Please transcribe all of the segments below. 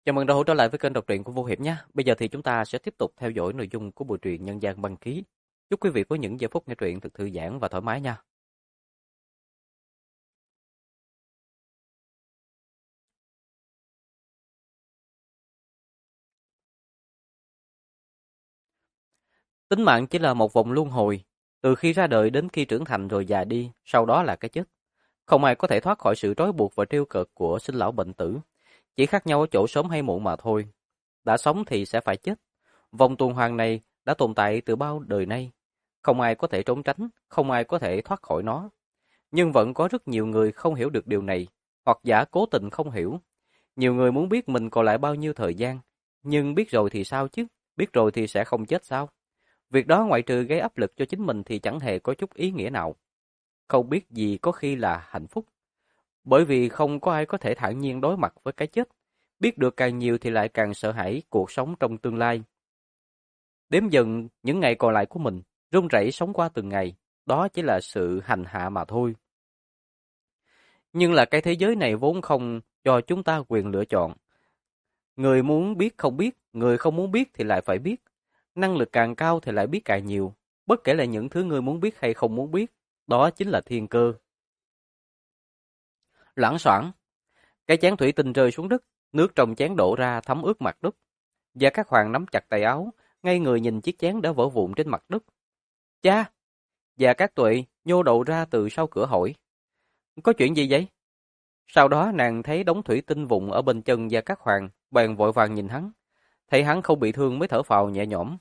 Chào mừng đã hỗ trở lại với kênh đọc truyện của Vô Hiệp nhé. Bây giờ thì chúng ta sẽ tiếp tục theo dõi nội dung của bộ truyện Nhân gian băng ký. Chúc quý vị có những giây phút nghe truyện thật thư giãn và thoải mái nha. Tính mạng chỉ là một vòng luân hồi, từ khi ra đời đến khi trưởng thành rồi già đi, sau đó là cái chết. Không ai có thể thoát khỏi sự trói buộc và trêu cợt của sinh lão bệnh tử, chỉ khác nhau ở chỗ sớm hay muộn mà thôi. Đã sống thì sẽ phải chết. Vòng tuần hoàn này đã tồn tại từ bao đời nay, không ai có thể trốn tránh, không ai có thể thoát khỏi nó. Nhưng vẫn có rất nhiều người không hiểu được điều này, hoặc giả cố tình không hiểu. Nhiều người muốn biết mình còn lại bao nhiêu thời gian, nhưng biết rồi thì sao chứ, biết rồi thì sẽ không chết sao? Việc đó ngoại trừ gây áp lực cho chính mình thì chẳng hề có chút ý nghĩa nào. Không biết gì có khi là hạnh phúc. Bởi vì không có ai có thể thản nhiên đối mặt với cái chết. Biết được càng nhiều thì lại càng sợ hãi cuộc sống trong tương lai. Đếm dần những ngày còn lại của mình, run rẩy sống qua từng ngày, đó chỉ là sự hành hạ mà thôi. Nhưng là cái thế giới này vốn không cho chúng ta quyền lựa chọn. Người muốn biết không biết, người không muốn biết thì lại phải biết. Năng lực càng cao thì lại biết càng nhiều. Bất kể là những thứ người muốn biết hay không muốn biết, đó chính là thiên cơ. Loảng xoảng, cái chén thủy tinh rơi xuống đất, nước trong chén đổ ra thấm ướt mặt đất. Và các hoàng nắm chặt tay áo, ngay người nhìn chiếc chén đã vỡ vụn trên mặt đất. Cha! Và các tuệ nhô đầu ra từ sau cửa hỏi. Có chuyện gì vậy? Sau đó nàng thấy đống thủy tinh vụn ở bên chân Gia Cát Hoàng, bèn vội vàng nhìn hắn. Thấy hắn không bị thương mới thở phào nhẹ nhõm.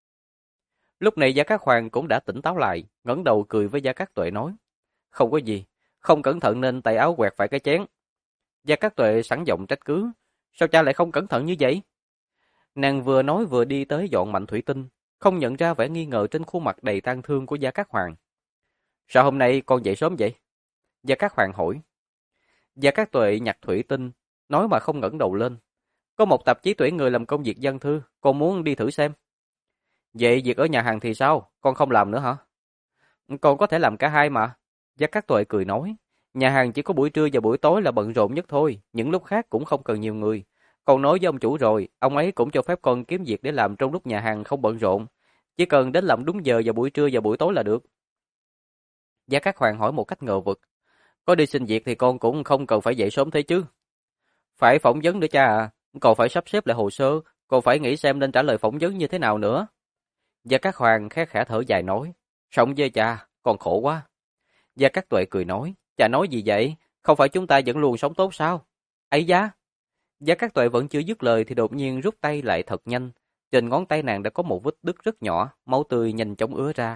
Lúc này Gia Cát Hoàng cũng đã tỉnh táo lại, ngẩng đầu cười với Gia Cát Tuệ nói. Không có gì, không cẩn thận nên tay áo quẹt phải cái chén. Gia Cát Tuệ sẵn giọng trách cứ. Sao cha lại không cẩn thận như vậy? Nàng vừa nói vừa đi tới dọn mạnh thủy tinh, không nhận ra vẻ nghi ngờ trên khuôn mặt đầy tang thương của Gia Cát Hoàng. Sao hôm nay con dậy sớm vậy? Gia Cát Hoàng hỏi. Gia Cát Tuệ nhặt thủy tinh, nói mà không ngẩng đầu lên. Có một tạp chí tuyển người làm công việc văn thư, con muốn đi thử xem. Vậy việc ở nhà hàng thì sao? Con không làm nữa hả? Con có thể làm cả hai mà. Gia Cát Tuệ cười nói. Nhà hàng chỉ có buổi trưa và buổi tối là bận rộn nhất thôi, những lúc khác cũng không cần nhiều người. Con nói với ông chủ rồi, ông ấy cũng cho phép con kiếm việc để làm trong lúc nhà hàng không bận rộn. Chỉ cần đến làm đúng giờ vào buổi trưa và buổi tối là được. Gia Cát Hoàng hỏi một cách ngờ vực. Có đi xin việc thì con cũng không cần phải dậy sớm thế chứ. Phải phỏng vấn nữa cha à, còn phải sắp xếp lại hồ sơ, còn phải nghĩ xem nên trả lời phỏng vấn như thế nào nữa. Gia Cát Hoàng khẽ khẽ thở dài nói, sống với cha, con khổ quá. Gia Cát Tuệ cười nói, cha nói gì vậy, không phải chúng ta vẫn luôn sống tốt sao? Ấy giá. Gia Cát Tuệ vẫn chưa dứt lời thì đột nhiên rút tay lại thật nhanh, trên ngón tay nàng đã có một vết đứt rất nhỏ, máu tươi nhanh chóng ứa ra.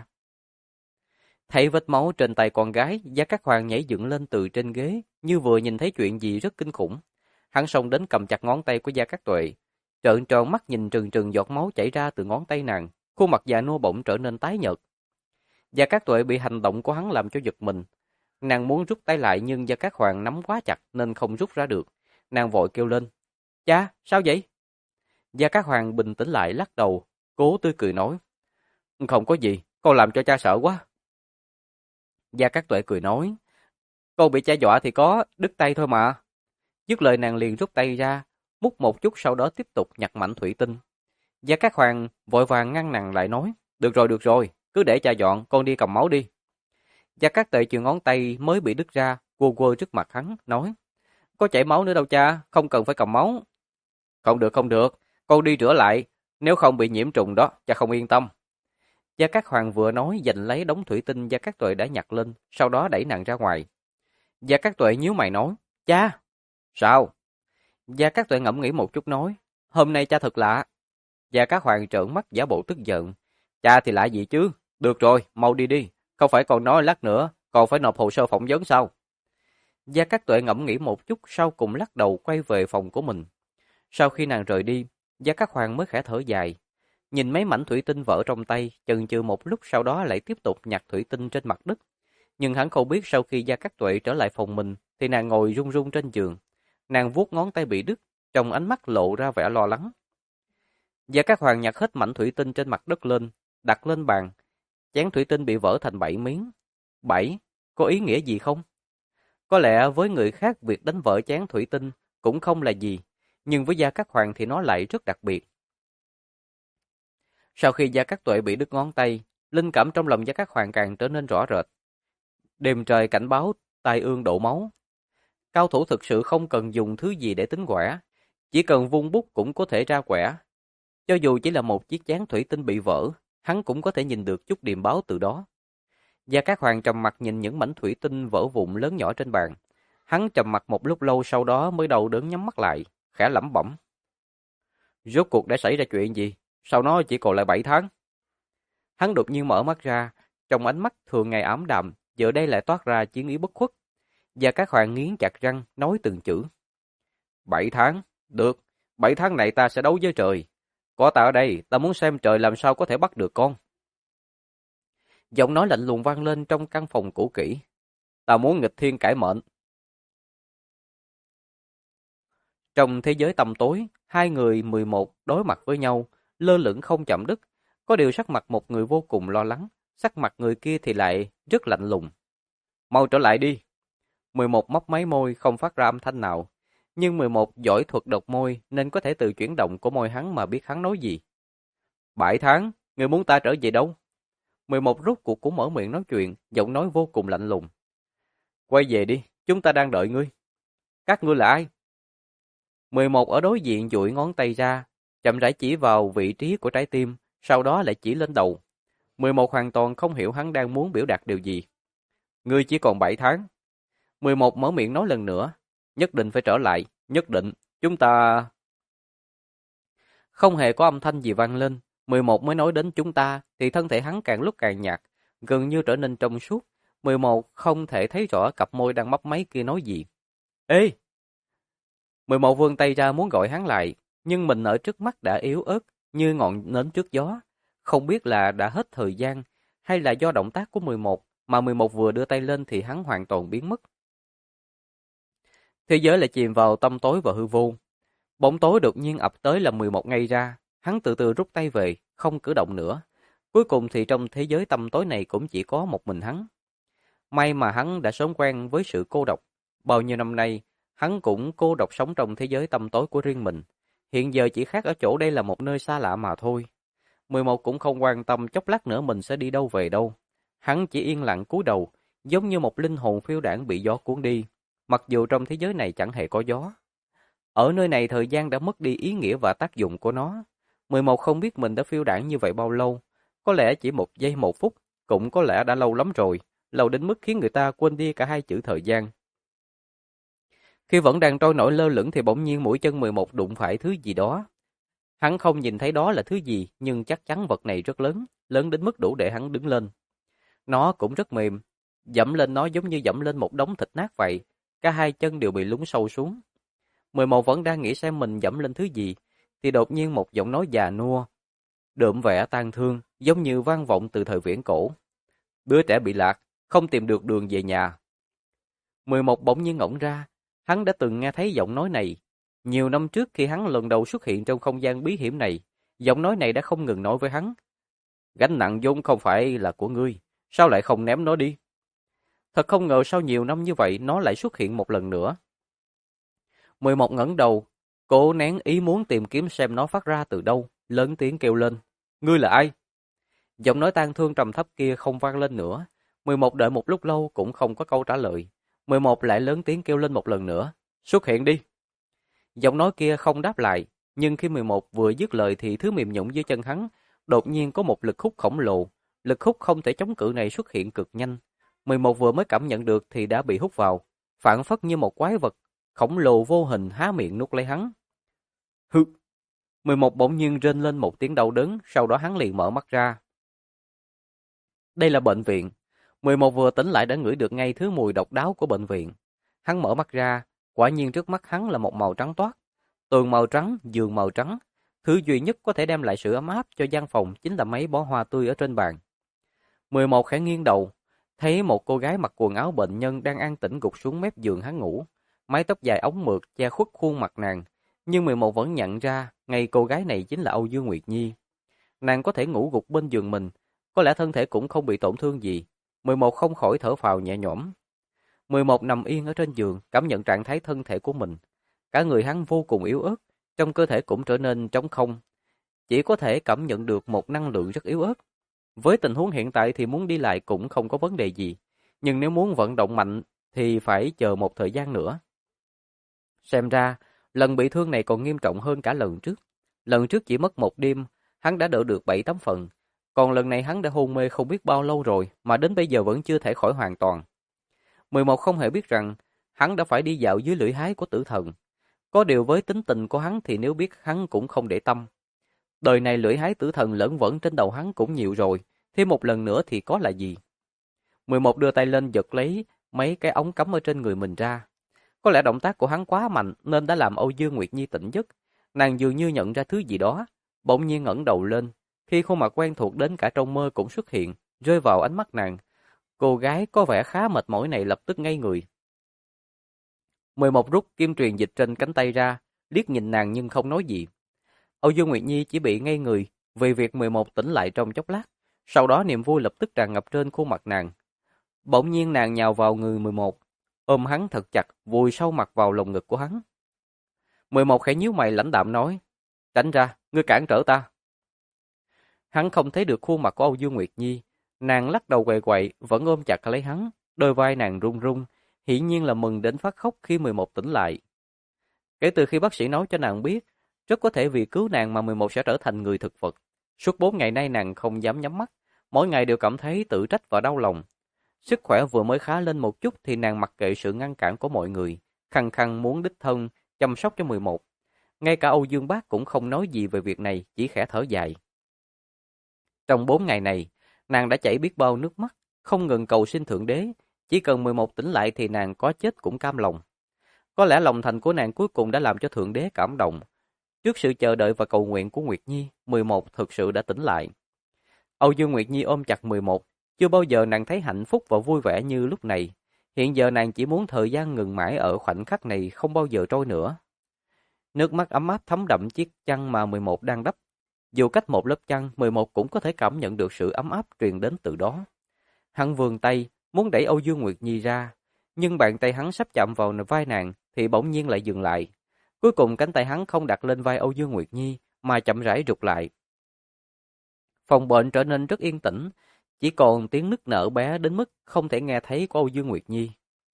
Thấy vết máu trên tay con gái, Gia Cát Hoàng nhảy dựng lên từ trên ghế, như vừa nhìn thấy chuyện gì rất kinh khủng. Hắn xông đến cầm chặt ngón tay của Gia Cát Tuệ, trợn tròn mắt nhìn trừng trừng giọt máu chảy ra từ ngón tay nàng, khuôn mặt già nua bỗng trở nên tái nhợt. Gia Cát Tuệ bị hành động của hắn làm cho giật mình. Nàng muốn rút tay lại nhưng Gia Cát Hoàng nắm quá chặt nên không rút ra được. Nàng vội kêu lên, cha, sao vậy? Gia Cát Hoàng bình tĩnh lại lắc đầu, cố tươi cười nói, không có gì, con làm cho cha sợ quá. Gia Cát Tuệ cười nói, con bị cha dọa thì có, đứt tay thôi mà. Dứt lời nàng liền rút tay ra, múc một chút sau đó tiếp tục nhặt mảnh thủy tinh. Gia Cát Hoàng vội vàng ngăn nàng lại nói, được rồi, cứ để cha dọn, con đi cầm máu đi. Gia Cát Tuệ chừa ngón tay mới bị đứt ra, quơ quơ trước mặt hắn, nói, có chảy máu nữa đâu cha, không cần phải cầm máu. Không được, con đi rửa lại, nếu không bị nhiễm trùng đó, cha không yên tâm. Gia Cát Hoàng vừa nói giành lấy đống thủy tinh Gia Cát Tuệ đã nhặt lên, sau đó đẩy nàng ra ngoài. Gia Cát Tuệ nhíu mày nói, cha! Sao? Gia Cát Tuệ ngẫm nghĩ một chút nói, hôm nay cha thật lạ. Gia Cát Hoàng trợn mắt giả bộ tức giận, cha thì lạ gì chứ? Được rồi, mau đi đi, không phải còn nói lát nữa, còn phải nộp hồ sơ phỏng vấn sao? Gia Cát Tuệ ngẫm nghĩ một chút sau cùng lắc đầu quay về phòng của mình. Sau khi nàng rời đi, Gia Cát Hoàng mới khẽ thở dài. Nhìn mấy mảnh thủy tinh vỡ trong tay, chần chừ một lúc sau đó lại tiếp tục nhặt thủy tinh trên mặt đất. Nhưng hắn không biết sau khi Gia Cát Tuệ trở lại phòng mình, thì nàng ngồi run run trên giường. Nàng vuốt ngón tay bị đứt, trong ánh mắt lộ ra vẻ lo lắng. Gia Cát Hoàng nhặt hết mảnh thủy tinh trên mặt đất lên, đặt lên bàn. Chén thủy tinh bị vỡ thành 7 miếng. 7, có ý nghĩa gì không? Có lẽ với người khác việc đánh vỡ chén thủy tinh cũng không là gì, nhưng với Gia Cát Hoàng thì nó lại rất đặc biệt. Sau khi Gia Cát Tuệ bị đứt ngón tay, linh cảm trong lòng Gia Cát Hoàng càng trở nên rõ rệt. Đêm trời cảnh báo tai ương đổ máu. Cao thủ thực sự không cần dùng thứ gì để tính quẻ, chỉ cần vung bút cũng có thể ra quẻ. Cho dù chỉ là một chiếc chén thủy tinh bị vỡ, hắn cũng có thể nhìn được chút điềm báo từ đó. Gia Cát Hoàng trầm mặt nhìn những mảnh thủy tinh vỡ vụn lớn nhỏ trên bàn. Hắn trầm mặt một lúc lâu, sau đó mới đầu đớn nhắm mắt lại, khẽ lẩm bẩm. Rốt cuộc đã xảy ra chuyện gì? Sao nó chỉ còn lại 7 tháng? Hắn đột nhiên mở mắt ra, trong ánh mắt thường ngày ảm đạm, giờ đây lại toát ra chiến ý bất khuất. Gia Cát Hoàng nghiến chặt răng, nói từng chữ. 7 tháng? Được, 7 tháng này ta sẽ đấu với trời. Có ta ở đây, ta muốn xem trời làm sao có thể bắt được con. Giọng nói lạnh lùng vang lên trong căn phòng cũ kỹ. Ta muốn nghịch thiên cải mệnh. Trong thế giới tăm tối, hai người 11 đối mặt với nhau, lơ lửng không chạm đứt. Có điều sắc mặt một người vô cùng lo lắng, sắc mặt người kia thì lại rất lạnh lùng. Mau trở lại đi. 11 mấp máy môi không phát ra âm thanh nào. Nhưng 11 giỏi thuật độc môi nên có thể từ chuyển động của môi hắn mà biết hắn nói gì. 7 tháng, người muốn ta trở về đâu? 11 rút cuộc cũng mở miệng nói chuyện, giọng nói vô cùng lạnh lùng. Quay về đi, chúng ta đang đợi ngươi. Các ngươi là ai? 11 ở đối diện duỗi ngón tay ra, chậm rãi chỉ vào vị trí của trái tim, sau đó lại chỉ lên đầu. 11 hoàn toàn không hiểu hắn đang muốn biểu đạt điều gì. Ngươi chỉ còn 7 tháng. 11 mở miệng nói lần nữa. Nhất định phải trở lại, nhất định, chúng ta... Không hề có âm thanh gì vang lên. 11 mới nói đến chúng ta, thì thân thể hắn càng lúc càng nhạt, gần như trở nên trong suốt. 11 không thể thấy rõ cặp môi đang mấp máy kia nói gì. Ê! 11 vươn tay ra muốn gọi hắn lại, nhưng mình ở trước mắt đã yếu ớt, như ngọn nến trước gió. Không biết là đã hết thời gian, hay là do động tác của 11, mà 11 vừa đưa tay lên thì hắn hoàn toàn biến mất. Thế giới lại chìm vào tăm tối và hư vô. Bóng tối đột nhiên ập tới làm 11 ngay ra, hắn từ từ rút tay về, không cử động nữa. Cuối cùng thì trong thế giới tăm tối này cũng chỉ có một mình hắn. May mà hắn đã sớm quen với sự cô độc. Bao nhiêu năm nay, hắn cũng cô độc sống trong thế giới tăm tối của riêng mình. Hiện giờ chỉ khác ở chỗ đây là một nơi xa lạ mà thôi. 11 cũng không quan tâm chốc lát nữa mình sẽ đi đâu về đâu. Hắn chỉ yên lặng cúi đầu, giống như một linh hồn phiêu đãng bị gió cuốn đi. Mặc dù trong thế giới này chẳng hề có gió. Ở nơi này thời gian đã mất đi ý nghĩa và tác dụng của nó. 11 không biết mình đã phiêu đãng như vậy bao lâu. Có lẽ chỉ 1 giây 1 phút, cũng có lẽ đã lâu lắm rồi. Lâu đến mức khiến người ta quên đi cả hai chữ thời gian. Khi vẫn đang trôi nổi lơ lửng thì bỗng nhiên mũi chân 11 đụng phải thứ gì đó. Hắn không nhìn thấy đó là thứ gì, nhưng chắc chắn vật này rất lớn, lớn đến mức đủ để hắn đứng lên. Nó cũng rất mềm, dẫm lên nó giống như dẫm lên một đống thịt nát vậy, cả hai chân đều bị lún sâu xuống. 11 vẫn đang nghĩ xem mình dẫm lên thứ gì, thì đột nhiên một giọng nói già nua, đượm vẻ tang thương, giống như vang vọng từ thời viễn cổ. Đứa trẻ bị lạc, không tìm được đường về nhà. 11 bỗng nhiên ngẫm ra, hắn đã từng nghe thấy giọng nói này. Nhiều năm trước khi hắn lần đầu xuất hiện trong không gian bí hiểm này, giọng nói này đã không ngừng nói với hắn. Gánh nặng vốn không phải là của ngươi, sao lại không ném nó đi? Thật không ngờ sau nhiều năm như vậy nó lại xuất hiện một lần nữa. 11 ngẩng đầu, cố nén ý muốn tìm kiếm xem nó phát ra từ đâu, lớn tiếng kêu lên. Ngươi là ai? Giọng nói tang thương trầm thấp kia không vang lên nữa. 11 đợi một lúc lâu cũng không có câu trả lời. 11 lại lớn tiếng kêu lên một lần nữa. Xuất hiện đi. Giọng nói kia không đáp lại, nhưng khi 11 vừa dứt lời thì thứ mềm nhũn dưới chân hắn, đột nhiên có một lực hút khổng lồ. Lực hút không thể chống cự này xuất hiện cực nhanh. 11 vừa mới cảm nhận được thì đã bị hút vào, phảng phất như một quái vật khổng lồ vô hình há miệng nuốt lấy hắn. Hừ. 11 bỗng nhiên rên lên một tiếng đau đớn, sau đó hắn liền mở mắt ra. Đây là bệnh viện. 11 vừa tỉnh lại đã ngửi được ngay thứ mùi độc đáo của bệnh viện. Hắn mở mắt ra, quả nhiên trước mắt hắn là một màu trắng toát. Tường màu trắng, giường màu trắng. Thứ duy nhất có thể đem lại sự ấm áp cho gian phòng chính là mấy bó hoa tươi ở trên bàn. 11 khẽ nghiêng đầu, thấy một cô gái mặc quần áo bệnh nhân đang an tĩnh gục xuống mép giường hắn ngủ. Mái tóc dài ống mượt che khuất khuôn mặt nàng, nhưng 11 vẫn nhận ra ngay cô gái này chính là Âu Dương Nguyệt Nhi. Nàng có thể ngủ gục bên giường mình, có lẽ thân thể cũng không bị tổn thương gì. 11 không khỏi thở phào nhẹ nhõm. 11 nằm yên ở trên giường, cảm nhận trạng thái thân thể của mình. Cả người hắn vô cùng yếu ớt, trong cơ thể cũng trở nên trống không, chỉ có thể cảm nhận được một năng lượng rất yếu ớt. Với tình huống hiện tại thì muốn đi lại cũng không có vấn đề gì, nhưng nếu muốn vận động mạnh thì phải chờ một thời gian nữa. Xem ra, lần bị thương này còn nghiêm trọng hơn cả lần trước. Lần trước chỉ mất một đêm, hắn đã đỡ được 7-8 phần. Còn lần này hắn đã hôn mê không biết bao lâu rồi mà đến bây giờ vẫn chưa thể khỏi hoàn toàn. 11 không hề biết rằng hắn đã phải đi dạo dưới lưỡi hái của tử thần. Có điều với tính tình của hắn thì nếu biết hắn cũng không để tâm. Đời này lưỡi hái tử thần lởn vởn trên đầu hắn cũng nhiều rồi, thêm một lần nữa thì có là gì. 11 đưa tay lên giật lấy mấy cái ống cắm ở trên người mình ra. Có lẽ động tác của hắn quá mạnh nên đã làm Âu Dương Nguyệt Nhi tỉnh giấc. Nàng dường như nhận ra thứ gì đó, bỗng nhiên ngẩng đầu lên. Khi khuôn mặt quen thuộc đến cả trong mơ cũng xuất hiện, rơi vào ánh mắt nàng. Cô gái có vẻ khá mệt mỏi này lập tức ngây người. 11 rút kim truyền dịch trên cánh tay ra, liếc nhìn nàng nhưng không nói gì. Âu Dương Nguyệt Nhi chỉ bị ngây người vì việc 11 tỉnh lại trong chốc lát. Sau đó niềm vui lập tức tràn ngập trên khuôn mặt nàng. Bỗng nhiên nàng nhào vào người 11, ôm hắn thật chặt, vùi sâu mặt vào lồng ngực của hắn. 11 khẽ nhíu mày lãnh đạm nói, tránh ra, ngươi cản trở ta. Hắn không thấy được khuôn mặt của Âu Dương Nguyệt Nhi, nàng lắc đầu quậy quậy, vẫn ôm chặt lấy hắn, đôi vai nàng run run, hiển nhiên là mừng đến phát khóc khi 11 tỉnh lại. Kể từ khi bác sĩ nói cho nàng biết, rất có thể vì cứu nàng mà 11 sẽ trở thành người thực vật. Suốt 4 ngày nay nàng không dám nhắm mắt, mỗi ngày đều cảm thấy tự trách và đau lòng. Sức khỏe vừa mới khá lên một chút thì nàng mặc kệ sự ngăn cản của mọi người, khăng khăng muốn đích thân chăm sóc cho 11. Ngay cả Âu Dương Bác cũng không nói gì về việc này, chỉ khẽ thở dài. Trong 4 ngày này, nàng đã chảy biết bao nước mắt, không ngừng cầu xin Thượng Đế, chỉ cần 11 tỉnh lại thì nàng có chết cũng cam lòng. Có lẽ lòng thành của nàng cuối cùng đã làm cho Thượng Đế cảm động. Trước sự chờ đợi và cầu nguyện của Nguyệt Nhi, 11 thực sự đã tỉnh lại. Âu Dương Nguyệt Nhi ôm chặt 11, chưa bao giờ nàng thấy hạnh phúc và vui vẻ như lúc này. Hiện giờ nàng chỉ muốn thời gian ngừng mãi ở khoảnh khắc này không bao giờ trôi nữa. Nước mắt ấm áp thấm đậm chiếc chăn mà 11 đang đắp. Dù cách một lớp chăn, 11 cũng có thể cảm nhận được sự ấm áp truyền đến từ đó. Hắn vươn tay, muốn đẩy Âu Dương Nguyệt Nhi ra, nhưng bàn tay hắn sắp chạm vào vai nàng thì bỗng nhiên lại dừng lại. Cuối cùng cánh tay hắn không đặt lên vai Âu Dương Nguyệt Nhi mà chậm rãi rụt lại. Phòng bệnh trở nên rất yên tĩnh, chỉ còn tiếng nức nở bé đến mức không thể nghe thấy của Âu Dương Nguyệt Nhi.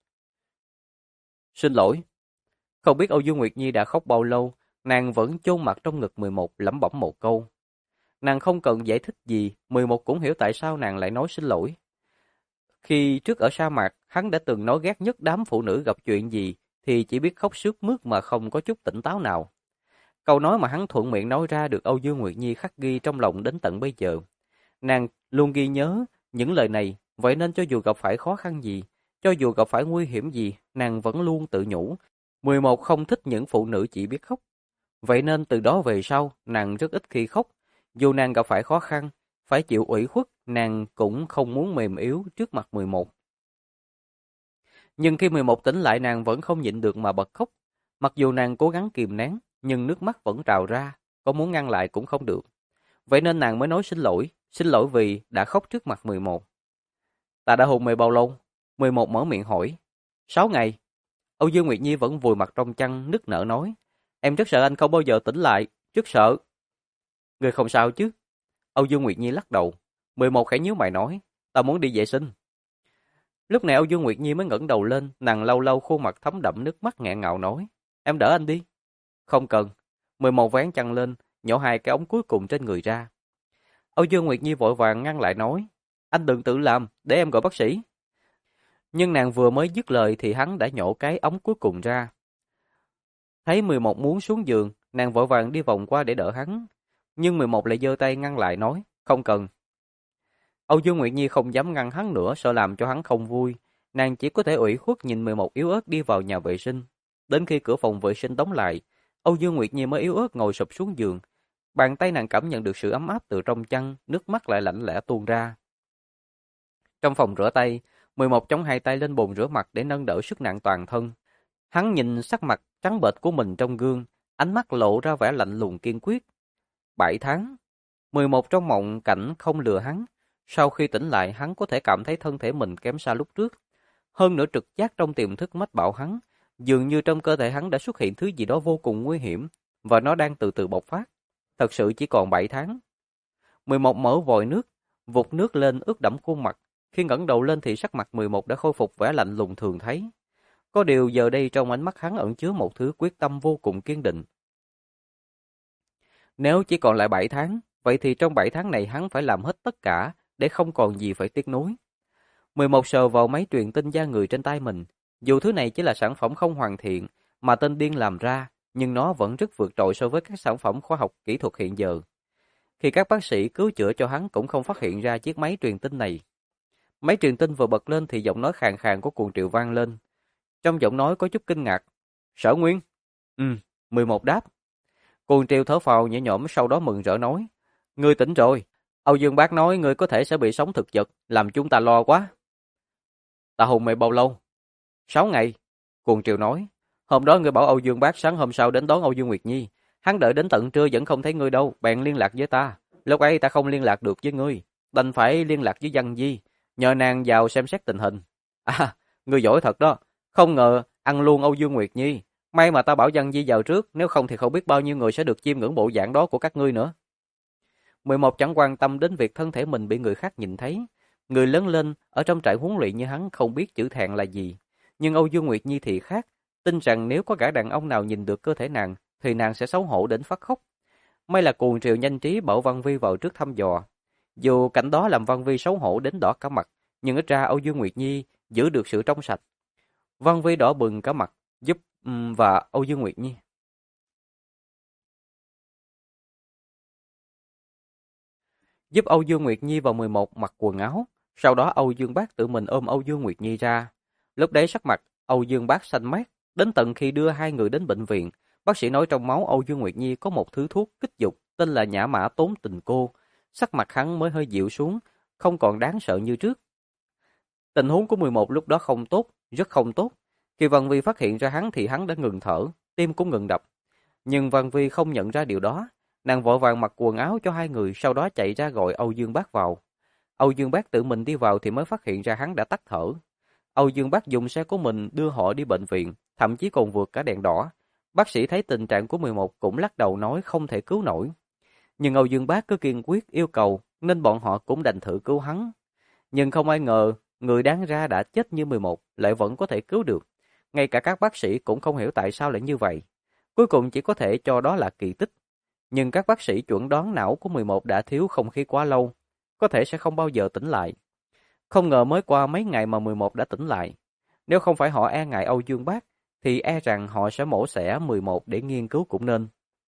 Xin lỗi. Không biết Âu Dương Nguyệt Nhi đã khóc bao lâu, nàng vẫn chôn mặt trong ngực 11 lẩm bẩm một câu. Nàng không cần giải thích gì, 11 cũng hiểu tại sao nàng lại nói xin lỗi. Khi trước ở sa mạc, hắn đã từng nói ghét nhất đám phụ nữ gặp chuyện gì thì chỉ biết khóc sướt mướt mà không có chút tỉnh táo nào. Câu nói mà hắn thuận miệng nói ra được Âu Dương Nguyệt Nhi khắc ghi trong lòng đến tận bây giờ. Nàng luôn ghi nhớ những lời này, vậy nên cho dù gặp phải khó khăn gì, cho dù gặp phải nguy hiểm gì, nàng vẫn luôn tự nhủ. 11 không thích những phụ nữ chỉ biết khóc. Vậy nên từ đó về sau, nàng rất ít khi khóc. Dù nàng gặp phải khó khăn, phải chịu ủy khuất, nàng cũng không muốn mềm yếu trước mặt 11. Nhưng khi 11 tỉnh lại nàng vẫn không nhịn được mà bật khóc. Mặc dù nàng cố gắng kìm nén, nhưng nước mắt vẫn trào ra, có muốn ngăn lại cũng không được. Vậy nên nàng mới nói xin lỗi vì đã khóc trước mặt 11. Ta đã hôn mê bao lâu? 11 mở miệng hỏi. 6 ngày. Âu Dương Nguyệt Nhi vẫn vùi mặt trong chăn nức nở nói. Em rất sợ anh không bao giờ tỉnh lại, rất sợ. Người không sao chứ? Âu Dương Nguyệt Nhi lắc đầu. 11 khẽ nhíu mày nói, ta muốn đi vệ sinh. Lúc này Âu Dương Nguyệt Nhi mới ngẩng đầu lên, nàng lâu lâu khuôn mặt thấm đẫm nước mắt nghẹn ngào nói, em đỡ anh đi. Không cần. 11 vén chăn lên, nhổ hai cái ống cuối cùng trên người ra. Âu Dương Nguyệt Nhi vội vàng ngăn lại nói, anh đừng tự làm, để em gọi bác sĩ. Nhưng nàng vừa mới dứt lời thì hắn đã nhổ cái ống cuối cùng ra. Thấy 11 muốn xuống giường, nàng vội vàng đi vòng qua để đỡ hắn. Nhưng 11 lại giơ tay ngăn lại nói, không cần. Âu Dương Nguyệt Nhi không dám ngăn hắn nữa, sợ làm cho hắn không vui. Nàng chỉ có thể ủy khuất nhìn 11 yếu ớt đi vào nhà vệ sinh. Đến khi cửa phòng vệ sinh đóng lại, Âu Dương Nguyệt Nhi mới yếu ớt ngồi sụp xuống giường. Bàn tay nàng cảm nhận được sự ấm áp từ trong chăn, nước mắt lại lạnh lẽo tuôn ra. Trong phòng rửa tay, 11 chống hai tay lên bồn rửa mặt để nâng đỡ sức nặng toàn thân. Hắn nhìn sắc mặt trắng bệch của mình trong gương, ánh mắt lộ ra vẻ lạnh lùng kiên quyết. 7 tháng. 11 trong mộng cảnh không lừa hắn. Sau khi tỉnh lại, hắn có thể cảm thấy thân thể mình kém xa lúc trước. Hơn nữa trực giác trong tiềm thức mách bảo hắn, dường như trong cơ thể hắn đã xuất hiện thứ gì đó vô cùng nguy hiểm. và nó đang từ từ bộc phát. Thật sự chỉ còn 7 tháng. 11 mở vòi nước, vụt nước lên ướt đẫm khuôn mặt. Khi ngẩng đầu lên thì sắc mặt 11 đã khôi phục vẻ lạnh lùng thường thấy. Có điều giờ đây trong ánh mắt hắn ẩn chứa một thứ quyết tâm vô cùng kiên định. Nếu chỉ còn lại 7 tháng, vậy thì trong 7 tháng này hắn phải làm hết tất cả để không còn gì phải tiếc nuối. 11 sờ vào máy truyền tin da người trên tay mình. Dù thứ này chỉ là sản phẩm không hoàn thiện mà tên điên làm ra, nhưng nó vẫn rất vượt trội so với các sản phẩm khoa học kỹ thuật hiện giờ. Khi các bác sĩ cứu chữa cho hắn cũng không phát hiện ra chiếc máy truyền tin này. Máy truyền tin vừa bật lên thì giọng nói khàn khàn của Cuồng Triều vang lên. Trong giọng nói có chút kinh ngạc. Sở Nguyên? 11 đáp. Cuồng Triều thở phào nhẹ nhõm sau đó mừng rỡ nói. Ngươi tỉnh rồi. Âu Dương Bác nói ngươi có thể sẽ bị sóng thực vật, làm chúng ta lo quá. Ta hôn mê bao lâu? 6 ngày. Cuồng Triều nói. Hôm đó ngươi bảo Âu Dương Bác sáng hôm sau đến đón Âu Dương Nguyệt Nhi. Hắn đợi đến tận trưa vẫn không thấy ngươi đâu, bèn liên lạc với ta. Lúc ấy ta không liên lạc được với ngươi, đành phải liên lạc với Văn Di, nhờ nàng vào xem xét tình hình. À, ngươi giỏi thật đó, không ngờ ăn luôn Âu Dương Nguyệt Nhi. May mà ta bảo Văn Di vào trước, nếu không thì không biết bao nhiêu người sẽ được chiêm ngưỡng bộ dạng đó của các ngươi nữa. 11 chẳng quan tâm đến việc thân thể mình bị người khác nhìn thấy. Người lớn lên ở trong trại huấn luyện như hắn không biết chữ thẹn là gì. Nhưng Âu Dương Nguyệt Nhi thì khác, tin rằng nếu có gã đàn ông nào nhìn được cơ thể nàng, thì nàng sẽ xấu hổ đến phát khóc. May là Cuồng Triều nhanh trí bảo Văn Vi vào trước thăm dò. Dù cảnh đó làm Văn Vi xấu hổ đến đỏ cả mặt, nhưng ít ra Âu Dương Nguyệt Nhi giữ được sự trong sạch. Văn Vi đỏ bừng cả mặt, giúp và Âu Dương Nguyệt Nhi. Giúp Âu Dương Nguyệt Nhi vào 11 mặc quần áo, sau đó Âu Dương Bác tự mình ôm Âu Dương Nguyệt Nhi ra. Lúc đấy sắc mặt Âu Dương Bác xanh mét, đến tận khi đưa hai người đến bệnh viện, bác sĩ nói trong máu Âu Dương Nguyệt Nhi có một thứ thuốc kích dục tên là nhã mã tốn tình cô. Sắc mặt hắn mới hơi dịu xuống, không còn đáng sợ như trước. Tình huống của 11 lúc đó không tốt, rất không tốt. Khi Văn Vi phát hiện ra hắn thì hắn đã ngừng thở, tim cũng ngừng đập. Nhưng Văn Vi không nhận ra điều đó. Nàng vội vàng mặc quần áo cho hai người, sau đó chạy ra gọi Âu Dương Bác vào. Âu Dương Bác tự mình đi vào thì mới phát hiện ra hắn đã tắt thở. Âu Dương Bác dùng xe của mình đưa họ đi bệnh viện, thậm chí còn vượt cả đèn đỏ. Bác sĩ thấy tình trạng của 11 cũng lắc đầu nói không thể cứu nổi. Nhưng Âu Dương Bác cứ kiên quyết yêu cầu, nên bọn họ cũng đành thử cứu hắn. Nhưng không ai ngờ, người đáng ra đã chết như 11 lại vẫn có thể cứu được. Ngay cả các bác sĩ cũng không hiểu tại sao lại như vậy. Cuối cùng chỉ có thể cho đó là kỳ tích. Nhưng các bác sĩ chuẩn đoán não của 11 đã thiếu không khí quá lâu, có thể sẽ không bao giờ tỉnh lại. Không ngờ mới qua mấy ngày mà 11 đã tỉnh lại. Nếu không phải họ e ngại Âu Dương Bác, thì e rằng họ sẽ mổ xẻ 11 để nghiên cứu cũng nên.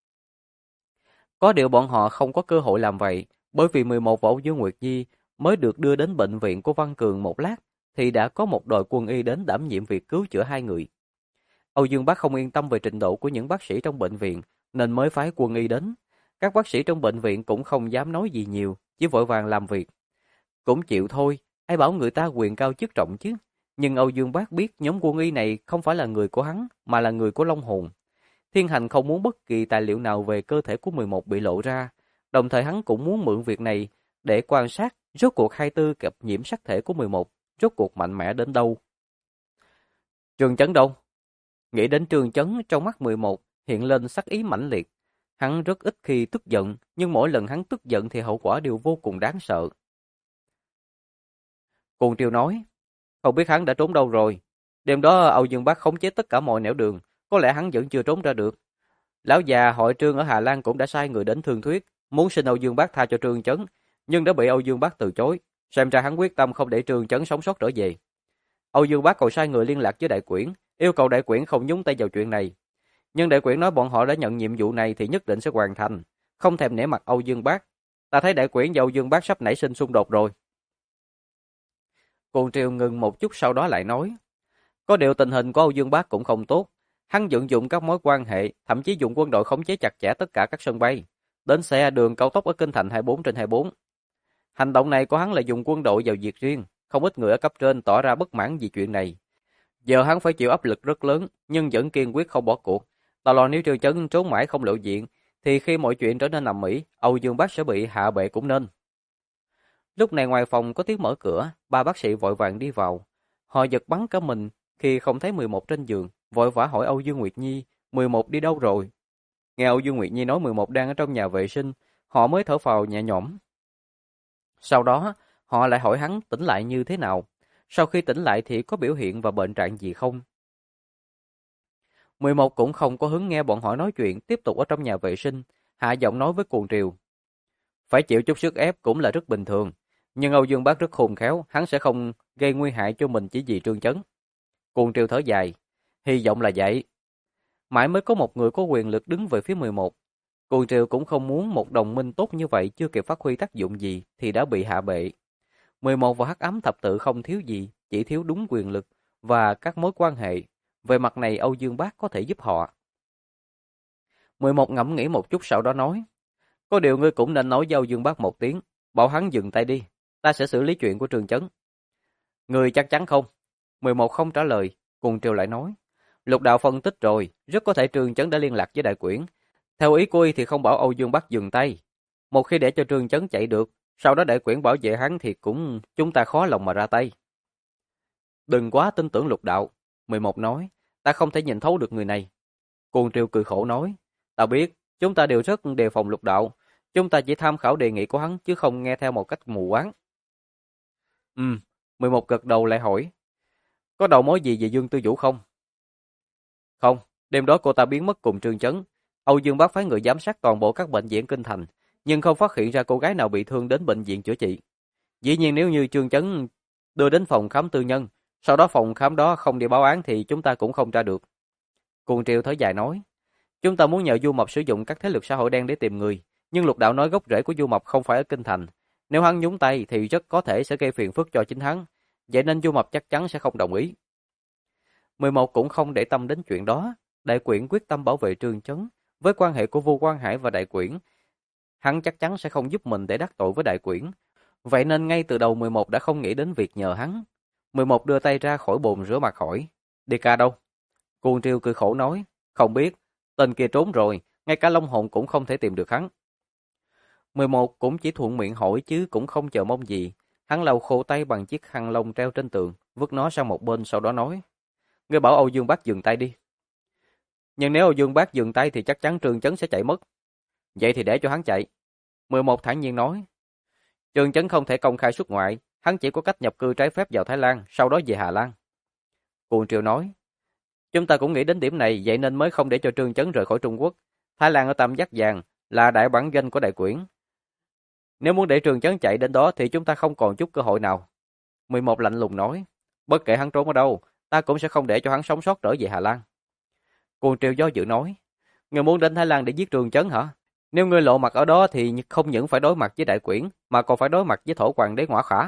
Có điều bọn họ không có cơ hội làm vậy, bởi vì 11 và Âu Dương Nguyệt Nhi mới được đưa đến bệnh viện của Văn Cường một lát, thì đã có một đội quân y đến đảm nhiệm việc cứu chữa hai người. Âu Dương Bác không yên tâm về trình độ của những bác sĩ trong bệnh viện, nên mới phái quân y đến. Các bác sĩ trong bệnh viện cũng không dám nói gì nhiều, chỉ vội vàng làm việc. Cũng chịu thôi, ai bảo người ta quyền cao chức trọng chứ. Nhưng Âu Dương Bác biết nhóm quân y này không phải là người của hắn, mà là người của Long Hồn. Thiên Hành không muốn bất kỳ tài liệu nào về cơ thể của 11 bị lộ ra, đồng thời hắn cũng muốn mượn việc này để quan sát rốt cuộc 24 cặp nhiễm sắc thể của 11, rốt cuộc mạnh mẽ đến đâu. Trường Chấn đâu? Nghĩ đến Trường Chấn, trong mắt 11 hiện lên sắc ý mãnh liệt. Hắn rất ít khi tức giận, nhưng mỗi lần hắn tức giận thì hậu quả đều vô cùng đáng sợ. Cuồng Triều nói, không biết hắn đã trốn đâu rồi. Đêm đó Âu Dương Bác khống chế tất cả mọi nẻo đường, có lẽ hắn vẫn chưa trốn ra được. Lão già hội Trương ở Hà Lan cũng đã sai người đến thương thuyết, muốn xin Âu Dương Bác tha cho Trương Chấn, nhưng đã bị Âu Dương Bác từ chối. Xem ra hắn quyết tâm không để Trương Chấn sống sót trở về. Âu Dương Bác còn sai người liên lạc với Đại Quyển, yêu cầu Đại Quyển không nhúng tay vào chuyện này. Nhưng Đại Quyển nói bọn họ đã nhận nhiệm vụ này thì nhất định sẽ hoàn thành, không thèm nể mặt Âu Dương Bác. Ta thấy Đại Quyển và Âu Dương Bác sắp nảy sinh xung đột rồi. Cuồng Triều ngừng một chút sau đó lại nói, có điều tình hình của Âu Dương Bác cũng không tốt. Hắn vận dụng các mối quan hệ, thậm chí dùng quân đội khống chế chặt chẽ tất cả các sân bay, đến xe đường cao tốc ở Kinh Thành 24/24. Hành động này của hắn là dùng quân đội vào việc riêng, không ít người ở cấp trên tỏ ra bất mãn vì chuyện này. Giờ hắn phải chịu áp lực rất lớn, nhưng vẫn kiên quyết không bỏ cuộc. Ta lo nếu Trương Chấn trốn mãi không lộ diện, thì khi mọi chuyện trở nên ầm ĩ, Âu Dương Bác sẽ bị hạ bệ cũng nên. Lúc này ngoài phòng có tiếng mở cửa, ba bác sĩ vội vàng đi vào. Họ giật bắn cả mình khi không thấy 11 trên giường, vội vã hỏi Âu Dương Nguyệt Nhi, 11 đi đâu rồi? Nghe Âu Dương Nguyệt Nhi nói 11 đang ở trong nhà vệ sinh, họ mới thở phào nhẹ nhõm. Sau đó, họ lại hỏi hắn tỉnh lại như thế nào. Sau khi tỉnh lại thì có biểu hiện và bệnh trạng gì không? 11 cũng không có hứng nghe bọn họ nói chuyện, tiếp tục ở trong nhà vệ sinh, hạ giọng nói với Cuồng Triều. Phải chịu chút sức ép cũng là rất bình thường, nhưng Âu Dương Bác rất khôn khéo, hắn sẽ không gây nguy hại cho mình chỉ vì Trương Chấn. Cuồng Triều thở dài, hy vọng là vậy. Mãi mới có một người có quyền lực đứng về phía 11. Cuồng Triều cũng không muốn một đồng minh tốt như vậy chưa kịp phát huy tác dụng gì thì đã bị hạ bệ. 11 và Hắc Ám Thập Tự không thiếu gì, chỉ thiếu đúng quyền lực và các mối quan hệ. Về mặt này Âu Dương Bác có thể giúp họ. 11 ngẫm nghĩ một chút sau đó nói, có điều ngươi cũng nên nói với Âu Dương Bác một tiếng, bảo hắn dừng tay đi, ta sẽ xử lý chuyện của Trương Chấn. Ngươi chắc chắn không? 11 không trả lời, Cuồng Triều lại nói, Lục Đạo phân tích rồi, rất có thể Trương Chấn đã liên lạc với Đại Quyển. Theo ý của y thì không bảo Âu Dương Bác dừng tay. Một khi để cho Trương Chấn chạy được, sau đó Đại Quyển bảo vệ hắn thì cũng chúng ta khó lòng mà ra tay. Đừng quá tin tưởng Lục Đạo, 11 nói, ta không thể nhìn thấu được người này. Cuồng Triều cười khổ nói, ta biết, chúng ta đều rất đề phòng Lục Đạo, chúng ta chỉ tham khảo đề nghị của hắn chứ không nghe theo một cách mù quáng. 11 gật đầu lại hỏi, có đầu mối gì về Dương Tư Vũ không? Không, đêm đó cô ta biến mất cùng Trương Chấn. Âu Dương Bác phái người giám sát toàn bộ các bệnh viện kinh thành, nhưng không phát hiện ra cô gái nào bị thương đến bệnh viện chữa trị. Dĩ nhiên nếu như Trương Chấn đưa đến phòng khám tư nhân, sau đó phòng khám đó không đi báo án thì chúng ta cũng không tra được. Cuồng Triều thở dài nói, chúng ta muốn nhờ Du Mộc sử dụng các thế lực xã hội đen để tìm người, nhưng Lục Đạo nói gốc rễ của Du Mộc không phải ở kinh thành. Nếu hắn nhúng tay thì rất có thể sẽ gây phiền phức cho chính hắn, vậy nên Du Mộc chắc chắn sẽ không đồng ý. 11 cũng không để tâm đến chuyện đó, Đại Quyển quyết tâm bảo vệ Trương Chấn, với quan hệ của Vu Quan Hải và Đại Quyển, hắn chắc chắn sẽ không giúp mình để đắc tội với Đại Quyển. Vậy nên ngay từ đầu 11 đã không nghĩ đến việc nhờ hắn. 11 đưa tay ra khỏi bồn rửa mặt hỏi, đi ca đâu? Cuồng Triều cười khổ nói, không biết, tên kia trốn rồi, ngay cả Long Hồn cũng không thể tìm được hắn. 11 cũng chỉ thuận miệng hỏi chứ cũng không chờ mong gì. Hắn lau khô tay bằng chiếc khăn lông treo trên tường, vứt nó sang một bên sau đó nói, ngươi bảo Âu Dương Bác dừng tay đi. Nhưng nếu Âu Dương Bác dừng tay thì chắc chắn Trương Chấn sẽ chạy mất. Vậy thì để cho hắn chạy. 11 thản nhiên nói, Trương Chấn không thể công khai xuất ngoại, hắn chỉ có cách nhập cư trái phép vào Thái Lan, sau đó về Hà Lan. Cuồng Triều nói, chúng ta cũng nghĩ đến điểm này, vậy nên mới không để cho Trương Chấn rời khỏi Trung Quốc. Thái Lan ở Tam Giác Vàng là đại bản doanh của Đại Quyển. Nếu muốn để Trương Chấn chạy đến đó thì chúng ta không còn chút cơ hội nào. 11 lạnh lùng nói, bất kể hắn trốn ở đâu, ta cũng sẽ không để cho hắn sống sót trở về Hà Lan. Cuồng Triều do dự nói, ngươi muốn đến Thái Lan để giết Trương Chấn hả? Nếu ngươi lộ mặt ở đó thì không những phải đối mặt với Đại Quyển, mà còn phải đối mặt với Thổ Hoàng đế Ngõa Khả.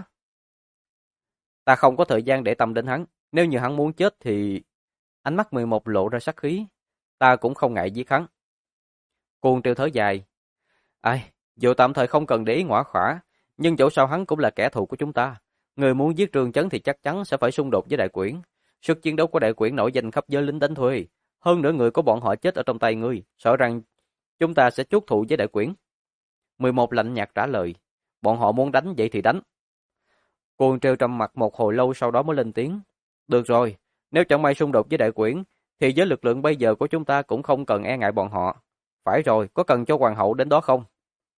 Ta không có thời gian để tâm đến hắn, nếu như hắn muốn chết thì... Ánh mắt 11 lộ ra sát khí, ta cũng không ngại giết hắn. Cuồng Triều thở dài, ai, dù tạm thời không cần để ý Ngõa Khả, nhưng dẫu sao hắn cũng là kẻ thù của chúng ta. Người muốn giết Trương Chấn thì chắc chắn sẽ phải xung đột với Đại Quyển. Sức chiến đấu của Đại Quyển nổi danh khắp giới lính đánh thuê. Hơn nữa người của bọn họ chết ở trong tay ngươi, sợ rằng chúng ta sẽ chuốc thù với Đại Quyển. 11 lạnh nhạt trả lời, bọn họ muốn đánh vậy thì đánh. Cuồng Triều trầm mặt một hồi lâu sau đó mới lên tiếng, được rồi, nếu chẳng may xung đột với Đại Quyển, thì với lực lượng bây giờ của chúng ta cũng không cần e ngại bọn họ. Phải rồi, có cần cho hoàng hậu đến đó không?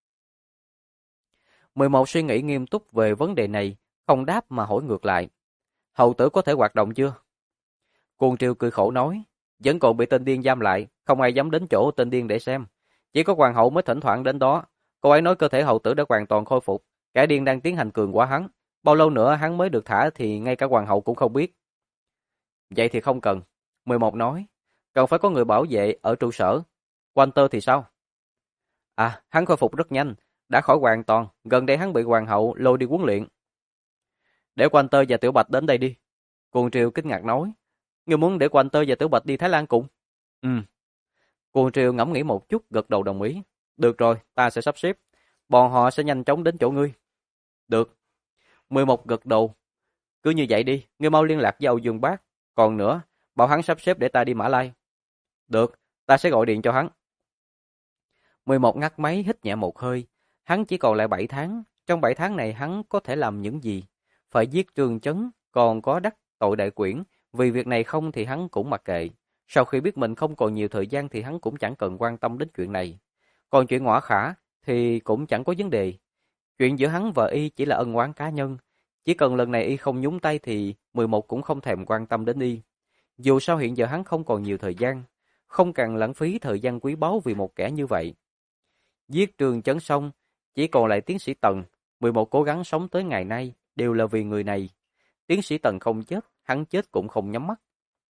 11 suy nghĩ nghiêm túc về vấn đề này, không đáp mà hỏi ngược lại. Hầu tử có thể hoạt động chưa? Cuồng Triều cười khổ nói, vẫn còn bị tên điên giam lại, không ai dám đến chỗ tên điên để xem. Chỉ có hoàng hậu mới thỉnh thoảng đến đó. Cô ấy nói cơ thể hầu tử đã hoàn toàn khôi phục, kẻ điên đang tiến hành cường quá hắn. Bao lâu nữa hắn mới được thả thì ngay cả hoàng hậu cũng không biết. Vậy thì không cần. 11 nói, cần phải có người bảo vệ ở trụ sở. Walter thì sao? À, hắn khôi phục rất nhanh, đã khỏi hoàn toàn, gần đây hắn bị hoàng hậu lôi đi huấn luyện. Để Walter và Tiểu Bạch đến đây đi. Cuồng Triều kinh ngạc nói, ngươi muốn để Walter và Tiểu Bạch đi Thái Lan cùng? Cuồng Triều ngẫm nghĩ một chút, gật đầu đồng ý. Được rồi, ta sẽ sắp xếp. Bọn họ sẽ nhanh chóng đến chỗ ngươi. Được. 11 gật đầu. Cứ như vậy đi, ngươi mau liên lạc với Âu Dương Bác. Còn nữa, bảo hắn sắp xếp để ta đi Mã Lai. Được, ta sẽ gọi điện cho hắn. 11 ngắt máy hít nhẹ một hơi. Hắn chỉ còn lại 7 tháng. Trong 7 tháng này hắn có thể làm những gì? Phải giết Trương Chấn, còn có đắc tội Đại Quyển. Vì việc này không thì hắn cũng mặc kệ. Sau khi biết mình không còn nhiều thời gian thì hắn cũng chẳng cần quan tâm đến chuyện này. Còn chuyện Ngõa Khả thì cũng chẳng có vấn đề. Chuyện giữa hắn và y chỉ là ân oán cá nhân. Chỉ cần lần này y không nhúng tay thì 11 cũng không thèm quan tâm đến y. Dù sao hiện giờ hắn không còn nhiều thời gian, không cần lãng phí thời gian quý báu vì một kẻ như vậy. Giết Trương Chấn xong, chỉ còn lại tiến sĩ Tần. 11 cố gắng sống tới ngày nay đều là vì người này. Tiến sĩ Tần không chết, hắn chết cũng không nhắm mắt.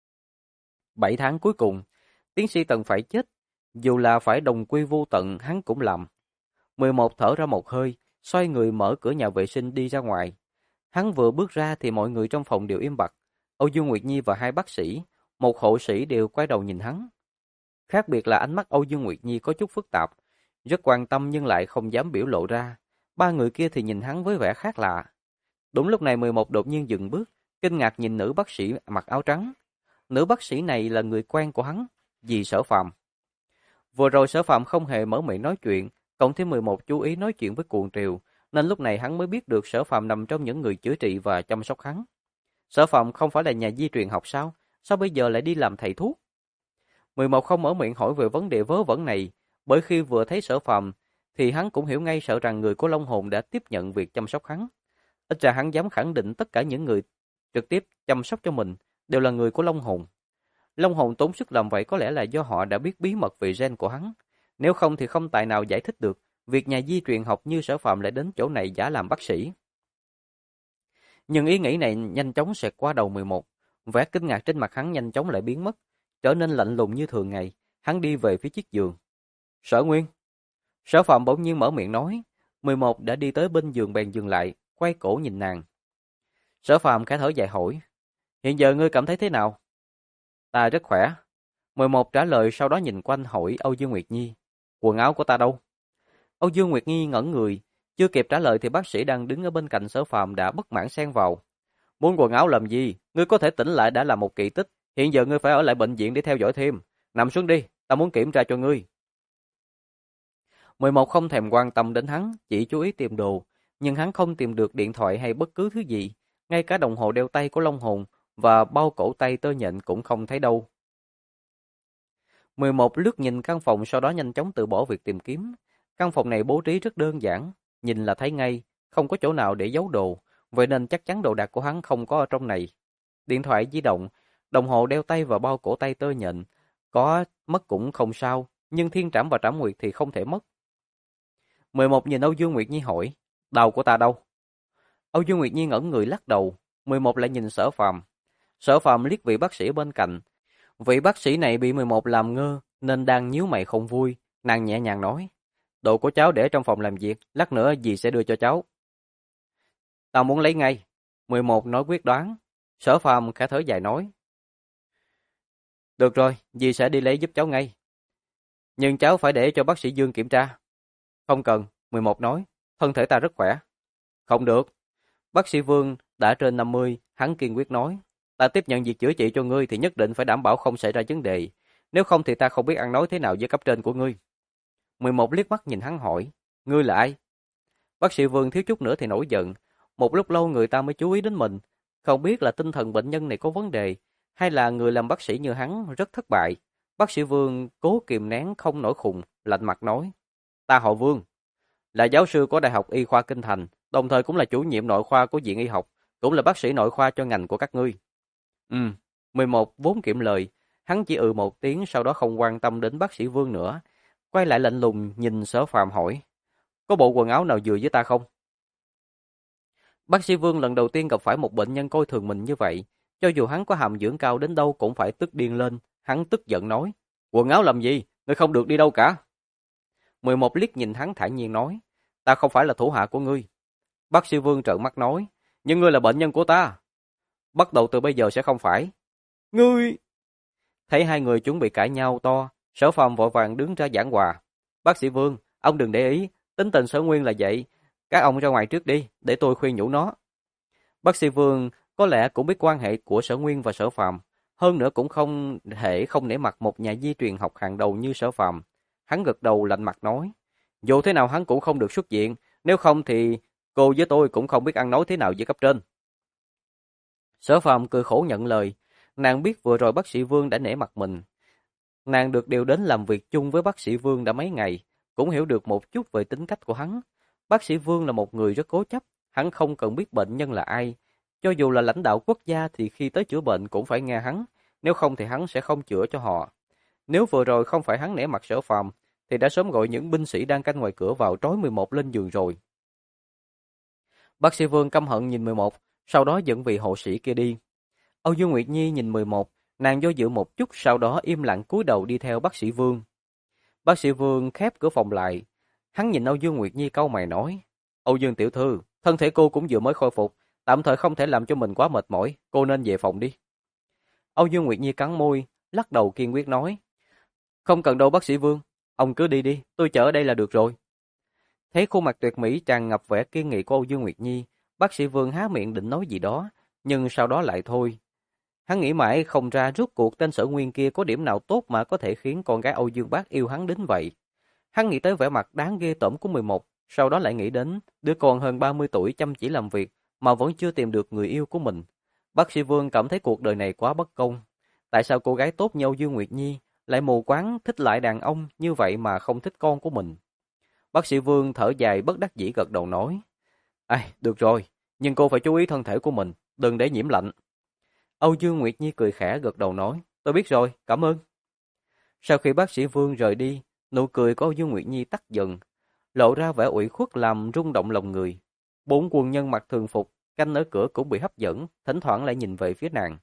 7 tháng cuối cùng, tiến sĩ Tần phải chết, dù là phải đồng quy vô tận hắn cũng làm. 11 thở ra một hơi, xoay người mở cửa nhà vệ sinh đi ra ngoài. Hắn vừa bước ra thì mọi người trong phòng đều im bặt. Âu Dương Nguyệt Nhi và hai bác sĩ, một hộ sĩ đều quay đầu nhìn hắn. Khác biệt là ánh mắt Âu Dương Nguyệt Nhi có chút phức tạp, rất quan tâm nhưng lại không dám biểu lộ ra. Ba người kia thì nhìn hắn với vẻ khác lạ. Đúng lúc này 11 đột nhiên dừng bước, kinh ngạc nhìn nữ bác sĩ mặc áo trắng. Nữ bác sĩ này là người quen của hắn, dì Sở Phàm. Vừa rồi Sở Phàm không hề mở miệng nói chuyện, cộng thêm 11 chú ý nói chuyện với cuồng triều, nên lúc này hắn mới biết được Sở Phàm nằm trong những người chữa trị và chăm sóc hắn. Sở Phàm không phải là nhà di truyền học sao? Sao bây giờ lại đi làm thầy thuốc? 11 không mở miệng hỏi về vấn đề vớ vẩn này, bởi khi vừa thấy Sở Phàm thì hắn cũng hiểu ngay, sợ rằng người của Long Hồn đã tiếp nhận việc chăm sóc hắn. Ít ra hắn dám khẳng định tất cả những người trực tiếp chăm sóc cho mình đều là người của Long Hồn. Long Hồn tốn sức làm vậy có lẽ là do họ đã biết bí mật về gen của hắn. Nếu không thì không tài nào giải thích được việc nhà di truyền học như Sở Phàm lại đến chỗ này giả làm bác sĩ. Nhưng ý nghĩ này nhanh chóng xẹt qua đầu 11. Vẻ kinh ngạc trên mặt hắn nhanh chóng lại biến mất, trở nên lạnh lùng như thường ngày. Hắn đi về phía chiếc giường. Sở Nguyên. Sở Phàm bỗng nhiên mở miệng nói. 11 đã đi tới bên giường bèn dừng lại, quay cổ nhìn nàng. Sở Phàm khẽ thở dài hỏi. Hiện giờ ngươi cảm thấy thế nào? Ta rất khỏe. 11 trả lời, sau đó nhìn quanh hỏi Âu Dương Nguyệt Nhi. Quần áo của ta đâu? Âu Dương Nguyệt Nhi ngẩn người. Chưa kịp trả lời thì bác sĩ đang đứng ở bên cạnh Sở Phàm đã bất mãn xen vào. Muốn quần áo làm gì? Ngươi có thể tỉnh lại đã là một kỳ tích. Hiện giờ ngươi phải ở lại bệnh viện để theo dõi thêm. Nằm xuống đi, ta muốn kiểm tra cho ngươi. 11 không thèm quan tâm đến hắn, chỉ chú ý tìm đồ. Nhưng hắn không tìm được điện thoại hay bất cứ thứ gì. Ngay cả đồng hồ đeo tay của Long Hồn và bao cổ tay tơ nhện cũng không thấy đâu. 11 lướt nhìn căn phòng, sau đó nhanh chóng từ bỏ việc tìm kiếm. Căn phòng này bố trí rất đơn giản, nhìn là thấy ngay, không có chỗ nào để giấu đồ, vậy nên chắc chắn đồ đạc của hắn không có ở trong này. Điện thoại di động, đồng hồ đeo tay và bao cổ tay tơ nhện, có mất cũng không sao, nhưng thiên trảm và trảm nguyệt thì không thể mất. 11 nhìn Âu Dương Nguyệt Nhi hỏi, đầu của ta đâu? Âu Dương Nguyệt Nhi ngẩn người lắc đầu, 11 lại nhìn Sở Phàm. Sở Phàm liếc vị bác sĩ bên cạnh. Vị bác sĩ này bị 11 làm ngơ nên đang nhíu mày không vui, nàng nhẹ nhàng nói: "Đồ của cháu để trong phòng làm việc, lát nữa dì sẽ đưa cho cháu." "Tao muốn lấy ngay." 11 nói quyết đoán. Sở Phàm khẽ thở dài nói: "Được rồi, dì sẽ đi lấy giúp cháu ngay. Nhưng cháu phải để cho bác sĩ Dương kiểm tra." "Không cần." 11 nói, "thân thể ta rất khỏe." "Không được." Bác sĩ Vương đã trên 50, hắn kiên quyết nói: "Ta tiếp nhận việc chữa trị cho ngươi thì nhất định phải đảm bảo không xảy ra vấn đề. Nếu không thì ta không biết ăn nói thế nào với cấp trên của ngươi." 11 liếc mắt nhìn hắn hỏi: "Ngươi là ai?" Bác sĩ Vương thiếu chút nữa thì nổi giận. Một lúc lâu người ta mới chú ý đến mình. Không biết là tinh thần bệnh nhân này có vấn đề, hay là người làm bác sĩ như hắn rất thất bại. Bác sĩ Vương cố kìm nén không nổi khùng, lạnh mặt nói: "Ta họ Vương, là giáo sư của Đại học Y khoa Kinh Thành, đồng thời cũng là chủ nhiệm nội khoa của Viện Y học, cũng là bác sĩ nội khoa cho ngành của các ngươi." 11 vốn kiệm lời, hắn chỉ một tiếng, sau đó không quan tâm đến bác sĩ Vương nữa, quay lại lạnh lùng nhìn Sở Phàm hỏi: "Có bộ quần áo nào vừa với ta không?" Bác sĩ Vương lần đầu tiên gặp phải một bệnh nhân coi thường mình như vậy, cho dù hắn có hàm dưỡng cao đến đâu cũng phải tức điên lên, hắn tức giận nói: "Quần áo làm gì? Ngươi không được đi đâu cả." 11 liếc nhìn hắn thản nhiên nói: "Ta không phải là thủ hạ của ngươi." Bác sĩ Vương trợn mắt nói: "Nhưng ngươi là bệnh nhân của ta." "Bắt đầu từ bây giờ sẽ không phải." "Ngươi..." Thấy hai người chuẩn bị cãi nhau to, Sở Phàm vội vàng đứng ra giảng hòa: "Bác sĩ Vương, ông đừng để ý, tính tình Sở Nguyên là vậy, các ông ra ngoài trước đi, để tôi khuyên nhủ nó." Bác sĩ Vương có lẽ cũng biết quan hệ của Sở Nguyên và Sở Phàm, hơn nữa cũng không thể không nể mặt một nhà di truyền học hàng đầu như Sở Phàm. Hắn gật đầu lạnh mặt nói: "Dù thế nào hắn cũng không được xuất viện, nếu không thì cô với tôi cũng không biết ăn nói thế nào với cấp trên." Sở Phàm cười khổ nhận lời, Nàng biết vừa rồi bác sĩ Vương đã nể mặt mình. Nàng được điều đến làm việc chung với bác sĩ Vương đã mấy ngày, cũng hiểu được một chút về tính cách của hắn. Bác sĩ Vương là một người rất cố chấp, hắn không cần biết bệnh nhân là ai. Cho dù là lãnh đạo quốc gia thì khi tới chữa bệnh cũng phải nghe hắn, nếu không thì hắn sẽ không chữa cho họ. Nếu vừa rồi không phải hắn nể mặt Sở Phàm, thì đã sớm gọi những binh sĩ đang canh ngoài cửa vào trói 11 lên giường rồi. Bác sĩ Vương căm hận nhìn 11, sau đó dẫn vị hộ sĩ kia đi. Âu Dương Nguyệt Nhi nhìn 11, nàng do dự một chút sau đó im lặng cúi đầu đi theo bác sĩ Vương. Bác sĩ Vương khép cửa phòng lại. Hắn nhìn Âu Dương Nguyệt Nhi cau mày nói, Âu Dương tiểu thư, thân thể cô cũng vừa mới khôi phục, tạm thời không thể làm cho mình quá mệt mỏi, cô nên về phòng đi. Âu Dương Nguyệt Nhi cắn môi, lắc đầu kiên quyết nói, không cần đâu bác sĩ Vương, ông cứ đi đi, tôi chờ ở đây là được rồi. Thấy khuôn mặt tuyệt mỹ tràn ngập vẻ kiên nghị của Âu Dương Nguyệt Nhi, bác sĩ Vương há miệng định nói gì đó, nhưng sau đó lại thôi. Hắn nghĩ mãi không ra rốt cuộc tên Sở Nguyên kia có điểm nào tốt mà có thể khiến con gái Âu Dương Bác yêu hắn đến vậy. Hắn nghĩ tới vẻ mặt đáng ghê tởm của 11, sau đó lại nghĩ đến đứa con hơn 30 tuổi chăm chỉ làm việc mà vẫn chưa tìm được người yêu của mình. Bác sĩ Vương cảm thấy cuộc đời này quá bất công. Tại sao cô gái tốt như Âu Dương Nguyệt Nhi lại mù quáng thích lại đàn ông như vậy mà không thích con của mình? Bác sĩ Vương thở dài bất đắc dĩ gật đầu nói, ai, được rồi, nhưng cô phải chú ý thân thể của mình, đừng để nhiễm lạnh. Âu Dương Nguyệt Nhi cười khẽ gật đầu nói, tôi biết rồi, cảm ơn. Sau khi bác sĩ Vương rời đi, nụ cười của Âu Dương Nguyệt Nhi tắt dần, lộ ra vẻ ủy khuất làm rung động lòng người. 4 quân nhân mặc thường phục, canh ở cửa cũng bị hấp dẫn, thỉnh thoảng lại nhìn về phía nàng.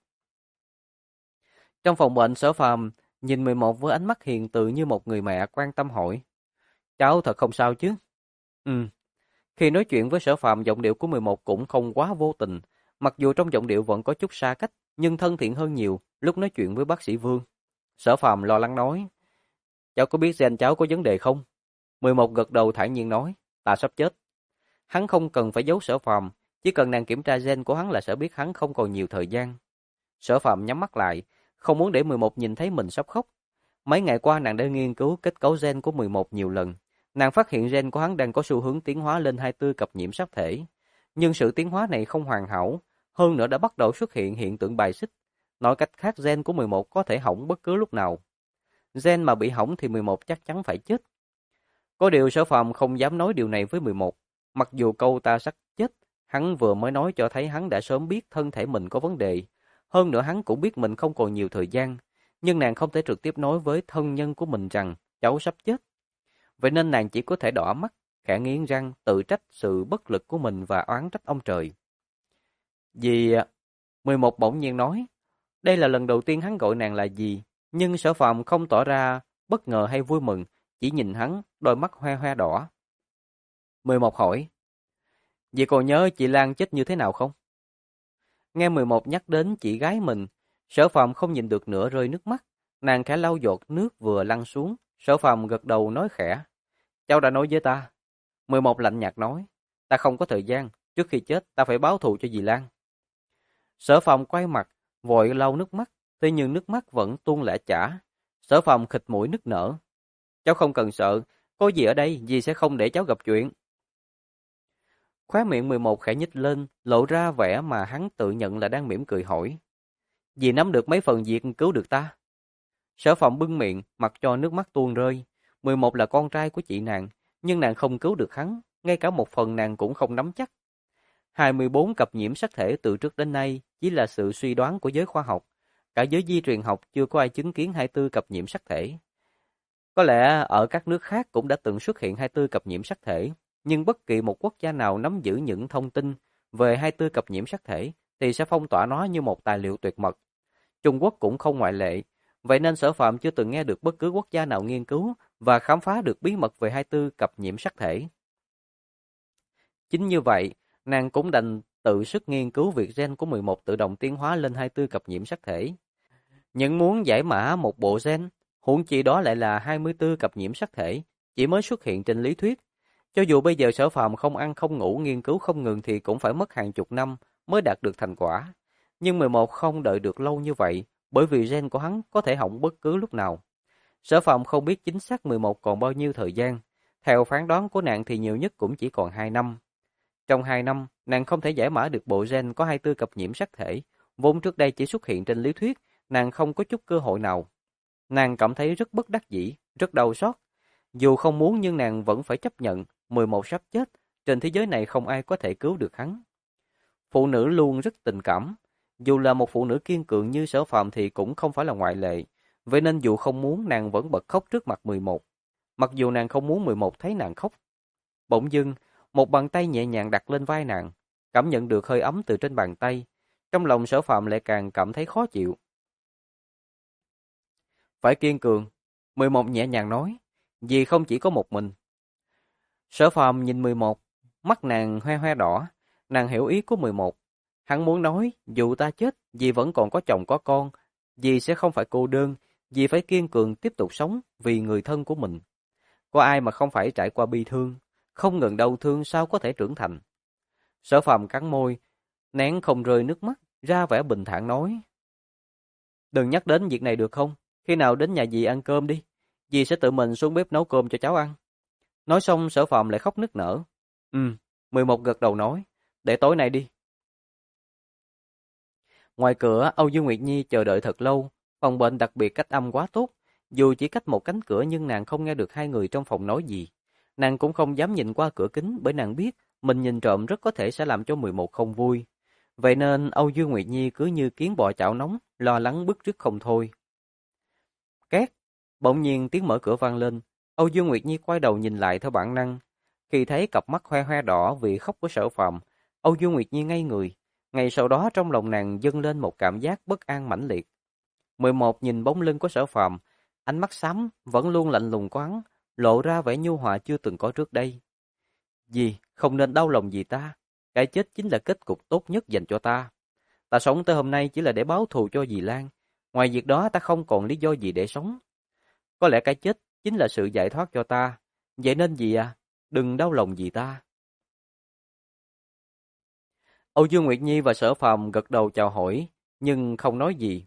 Trong phòng bệnh, Sở Phàm nhìn 11 với ánh mắt hiền từ như một người mẹ quan tâm hỏi, cháu thật không sao chứ? Ừ. Khi nói chuyện với Sở Phàm, giọng điệu của 11 cũng không quá vô tình, mặc dù trong giọng điệu vẫn có chút xa cách, nhưng thân thiện hơn nhiều lúc nói chuyện với bác sĩ Vương. Sở Phàm lo lắng nói, cháu có biết gen cháu có vấn đề không? 11 gật đầu thản nhiên nói, ta sắp chết. Hắn không cần phải giấu Sở Phàm, chỉ cần nàng kiểm tra gen của hắn là sẽ biết hắn không còn nhiều thời gian. Sở Phàm nhắm mắt lại, không muốn để 11 nhìn thấy mình sắp khóc. Mấy ngày qua nàng đã nghiên cứu kết cấu gen của 11 nhiều lần. Nàng phát hiện gen của hắn đang có xu hướng tiến hóa lên 24 cặp nhiễm sắc thể. Nhưng sự tiến hóa này không hoàn hảo, hơn nữa đã bắt đầu xuất hiện hiện tượng bài xích. Nói cách khác, gen của 11 có thể hỏng bất cứ lúc nào. Gen mà bị hỏng thì 11 chắc chắn phải chết. Có điều Sở Phàm không dám nói điều này với 11. Mặc dù câu ta sắp chết, hắn vừa mới nói cho thấy hắn đã sớm biết thân thể mình có vấn đề. Hơn nữa hắn cũng biết mình không còn nhiều thời gian. Nhưng nàng không thể trực tiếp nói với thân nhân của mình rằng cháu sắp chết. Vậy nên nàng chỉ có thể đỏ mắt, khẽ nghiến răng, tự trách sự bất lực của mình và oán trách ông trời. Dì, 11 bỗng nhiên nói, đây là lần đầu tiên hắn gọi nàng là dì, nhưng Sở Phàm không tỏ ra bất ngờ hay vui mừng, chỉ nhìn hắn, đôi mắt hoe hoe đỏ. 11 hỏi, dì còn nhớ chị Lan chết như thế nào không? Nghe 11 nhắc đến chị gái mình, Sở Phàm không nhìn được nữa rơi nước mắt, nàng khẽ lau giọt nước vừa lăn xuống, Sở Phàm gật đầu nói khẽ, cháu đã nói với ta. 11 lạnh nhạt nói, ta không có thời gian, trước khi chết ta phải báo thù cho dì Lan. Sở Phàm quay mặt, vội lau nước mắt, thế nhưng nước mắt vẫn tuôn lã chả. Sở Phàm khịt mũi nức nở. Cháu không cần sợ, có gì ở đây, dì sẽ không để cháu gặp chuyện. Khóe miệng 11 khẽ nhích lên, lộ ra vẻ mà hắn tự nhận là đang mỉm cười hỏi. Dì nắm được mấy phần việc cứu được ta? Sở Phàm bưng miệng, mặc cho nước mắt tuôn rơi. 11 là con trai của chị nàng, nhưng nàng không cứu được hắn, ngay cả một phần nàng cũng không nắm chắc. 24 cặp nhiễm sắc thể từ trước đến nay chỉ là sự suy đoán của giới khoa học. Cả giới di truyền học chưa có ai chứng kiến 24 cặp nhiễm sắc thể. Có lẽ ở các nước khác cũng đã từng xuất hiện 24 cặp nhiễm sắc thể, nhưng bất kỳ một quốc gia nào nắm giữ những thông tin về 24 cặp nhiễm sắc thể thì sẽ phong tỏa nó như một tài liệu tuyệt mật. Trung Quốc cũng không ngoại lệ, vậy nên Sở Phạm chưa từng nghe được bất cứ quốc gia nào nghiên cứu và khám phá được bí mật về 24 cặp nhiễm sắc thể. Chính như vậy, nàng cũng đành tự sức nghiên cứu việc gen của 11 tự động tiến hóa lên 24 cặp nhiễm sắc thể. Nhưng muốn giải mã một bộ gen, huống chi đó lại là 24 cặp nhiễm sắc thể, chỉ mới xuất hiện trên lý thuyết. Cho dù bây giờ Sở Phàm không ăn không ngủ nghiên cứu không ngừng thì cũng phải mất hàng chục năm mới đạt được thành quả. Nhưng 11 không đợi được lâu như vậy, bởi vì gen của hắn có thể hỏng bất cứ lúc nào. Sở Phàm không biết chính xác 11 còn bao nhiêu thời gian. Theo phán đoán của nàng thì nhiều nhất cũng chỉ còn 2 năm. Trong 2 năm, nàng không thể giải mã được bộ gen có 24 cặp nhiễm sắc thể, vốn trước đây chỉ xuất hiện trên lý thuyết, nàng không có chút cơ hội nào. Nàng cảm thấy rất bất đắc dĩ, rất đau xót. Dù không muốn nhưng nàng vẫn phải chấp nhận, 11 sắp chết, trên thế giới này không ai có thể cứu được hắn. Phụ nữ luôn rất tình cảm, dù là một phụ nữ kiên cường như Sở Phàm thì cũng không phải là ngoại lệ, vậy nên dù không muốn nàng vẫn bật khóc trước mặt 11. Mặc dù nàng không muốn 11 thấy nàng khóc. Bỗng dưng, một bàn tay nhẹ nhàng đặt lên vai nàng, cảm nhận được hơi ấm từ trên bàn tay, trong lòng Sở Phàm lại càng cảm thấy khó chịu. Phải kiên cường, 11 nhẹ nhàng nói, vì không chỉ có một mình. Sở Phàm nhìn 11, mắt nàng hoe hoe đỏ, nàng hiểu ý của 11. Hắn muốn nói, dù ta chết, dì vẫn còn có chồng có con, dì sẽ không phải cô đơn, dì phải kiên cường tiếp tục sống vì người thân của mình. Có ai mà không phải trải qua bi thương, không ngừng đau thương sao có thể trưởng thành. Sở Phàm cắn môi, nén không rơi nước mắt, ra vẻ bình thản nói. Đừng nhắc đến việc này được không? Khi nào đến nhà dì ăn cơm đi, dì sẽ tự mình xuống bếp nấu cơm cho cháu ăn. Nói xong Sở Phàm lại khóc nức nở. 11 gật đầu nói, để tối nay đi. Ngoài cửa, Âu Dương Nguyệt Nhi chờ đợi thật lâu, phòng bệnh đặc biệt cách âm quá tốt. Dù chỉ cách một cánh cửa nhưng nàng không nghe được hai người trong phòng nói gì. Nàng cũng không dám nhìn qua cửa kính bởi nàng biết mình nhìn trộm rất có thể sẽ làm cho 11 không vui. Vậy nên Âu Dương Nguyệt Nhi cứ như kiến bò chảo nóng, lo lắng bứt rứt không thôi. Két, bỗng nhiên tiếng mở cửa vang lên. Âu Dương Nguyệt Nhi quay đầu nhìn lại theo bản năng. Khi thấy cặp mắt hoe hoe đỏ vì khóc của Sở Phàm, Âu Dương Nguyệt Nhi ngây người. Ngay sau đó trong lòng nàng dâng lên một cảm giác bất an mãnh liệt. 11 nhìn bóng lưng của Sở Phàm, ánh mắt xám vẫn luôn lạnh lùng của hắn, lộ ra vẻ nhu hòa chưa từng có trước đây. Dì, không nên đau lòng gì ta. Cái chết chính là kết cục tốt nhất dành cho ta. Ta sống tới hôm nay chỉ là để báo thù cho dì Lan. Ngoài việc đó ta không còn lý do gì để sống. Có lẽ cái chết chính là sự giải thoát cho ta. Vậy nên dì à, đừng đau lòng dì ta. Âu Dương Nguyệt Nhi và Sở Phàm gật đầu chào hỏi, nhưng không nói gì.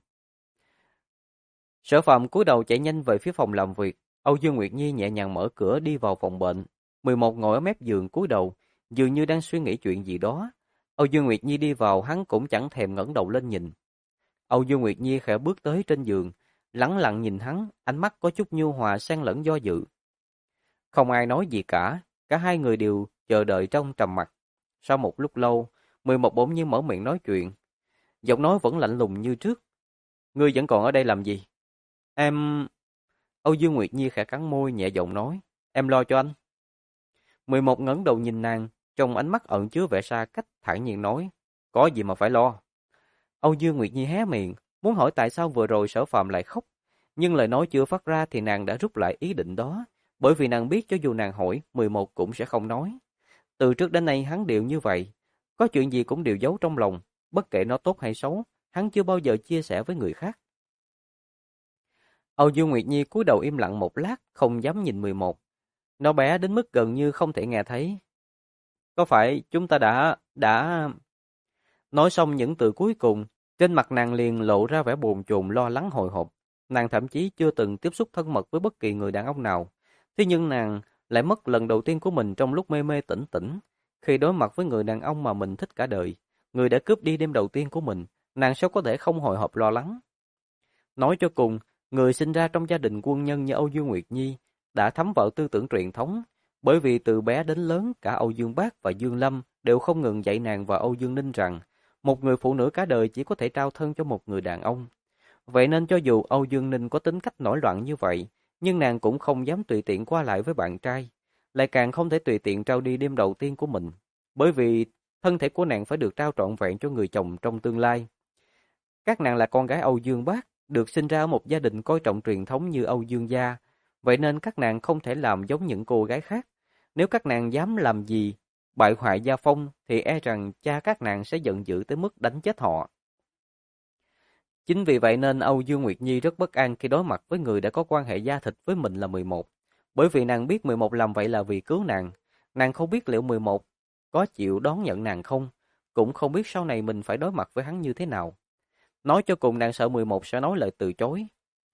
Sở Phàm cúi đầu chạy nhanh về phía phòng làm việc. Âu Dương Nguyệt Nhi nhẹ nhàng mở cửa đi vào phòng bệnh. 11 ngồi ở mép giường cúi đầu, dường như đang suy nghĩ chuyện gì đó. Âu Dương Nguyệt Nhi đi vào, hắn cũng chẳng thèm ngẩng đầu lên nhìn. Âu Dương Nguyệt Nhi khẽ bước tới trên giường, lẳng lặng nhìn hắn, ánh mắt có chút nhu hòa xen lẫn do dự. Không ai nói gì cả hai người đều chờ đợi trong trầm mặc. Sau một lúc lâu, 11 bỗng nhiên mở miệng nói chuyện. Giọng nói vẫn lạnh lùng như trước. Ngươi vẫn còn ở đây làm gì? Em... Âu Dương Nguyệt Nhi khẽ cắn môi nhẹ giọng nói. Em lo cho anh. 11 ngẩng đầu nhìn nàng, trong ánh mắt ẩn chứa vẻ xa cách, thản nhiên nói. Có gì mà phải lo. Âu Dương Nguyệt Nhi hé miệng, muốn hỏi tại sao vừa rồi Sở Phàm lại khóc. Nhưng lời nói chưa phát ra thì nàng đã rút lại ý định đó. Bởi vì nàng biết cho dù nàng hỏi, 11 cũng sẽ không nói. Từ trước đến nay hắn đều như vậy. Có chuyện gì cũng đều giấu trong lòng. Bất kể nó tốt hay xấu, hắn chưa bao giờ chia sẻ với người khác. Âu Dương Nguyệt Nhi cúi đầu im lặng một lát, không dám nhìn 11. Nó bé đến mức gần như không thể nghe thấy. Có phải chúng ta đã... Nói xong những từ cuối cùng, trên mặt nàng liền lộ ra vẻ bồn chồn lo lắng hồi hộp. Nàng thậm chí chưa từng tiếp xúc thân mật với bất kỳ người đàn ông nào. Thế nhưng nàng lại mất lần đầu tiên của mình trong lúc mê mê tỉnh tỉnh. Khi đối mặt với người đàn ông mà mình thích cả đời, người đã cướp đi đêm đầu tiên của mình, nàng sao có thể không hồi hộp lo lắng. Nói cho cùng, người sinh ra trong gia đình quân nhân như Âu Dương Nguyệt Nhi đã thấm vào tư tưởng truyền thống, bởi vì từ bé đến lớn cả Âu Dương Bác và Dương Lâm đều không ngừng dạy nàng và Âu Dương Ninh rằng một người phụ nữ cả đời chỉ có thể trao thân cho một người đàn ông. Vậy nên cho dù Âu Dương Ninh có tính cách nổi loạn như vậy, nhưng nàng cũng không dám tùy tiện qua lại với bạn trai, lại càng không thể tùy tiện trao đi đêm đầu tiên của mình, bởi vì thân thể của nàng phải được trao trọn vẹn cho người chồng trong tương lai. Các nàng là con gái Âu Dương Bác, được sinh ra ở một gia đình coi trọng truyền thống như Âu Dương gia, vậy nên các nàng không thể làm giống những cô gái khác. Nếu các nàng dám làm gì bại hoại gia phong thì e rằng cha các nàng sẽ giận dữ tới mức đánh chết họ. Chính vì vậy nên Âu Dương Nguyệt Nhi rất bất an khi đối mặt với người đã có quan hệ da thịt với mình là 11. Bởi vì nàng biết 11 làm vậy là vì cứu nàng. Nàng không biết liệu 11 có chịu đón nhận nàng không, cũng không biết sau này mình phải đối mặt với hắn như thế nào. Nói cho cùng nàng sợ 11 sẽ nói lời từ chối.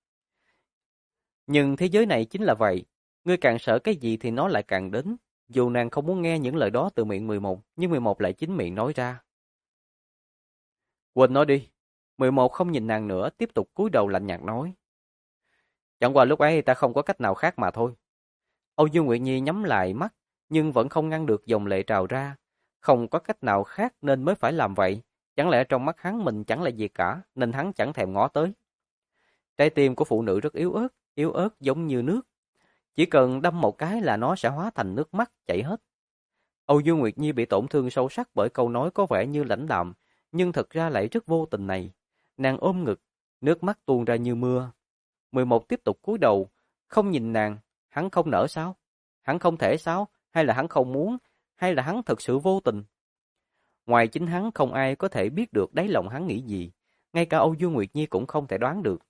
Nhưng thế giới này chính là vậy, ngươi càng sợ cái gì thì nó lại càng đến. Dù nàng không muốn nghe những lời đó từ miệng 11, nhưng 11 lại chính miệng nói ra. Quên nói đi. 11 không nhìn nàng nữa, tiếp tục cúi đầu lạnh nhạt nói. Chẳng qua lúc ấy ta không có cách nào khác mà thôi. Âu Dương Nguyệt Nhi nhắm lại mắt, nhưng vẫn không ngăn được dòng lệ trào ra. Không có cách nào khác nên mới phải làm vậy. Chẳng lẽ trong mắt hắn mình chẳng là gì cả, nên hắn chẳng thèm ngó tới. Trái tim của phụ nữ rất yếu ớt giống như nước. Chỉ cần đâm một cái là nó sẽ hóa thành nước mắt chảy hết. Âu Dương Nguyệt Nhi bị tổn thương sâu sắc bởi câu nói có vẻ như lãnh đạm, nhưng thật ra lại rất vô tình này. Nàng ôm ngực, nước mắt tuôn ra như mưa. 11 tiếp tục cúi đầu, không nhìn nàng. Hắn không nỡ sao? Hắn không thể sao? Hay là hắn không muốn? Hay là hắn thực sự vô tình? Ngoài chính hắn không ai có thể biết được đáy lòng hắn nghĩ gì. Ngay cả Âu Dương Nguyệt Nhi cũng không thể đoán được.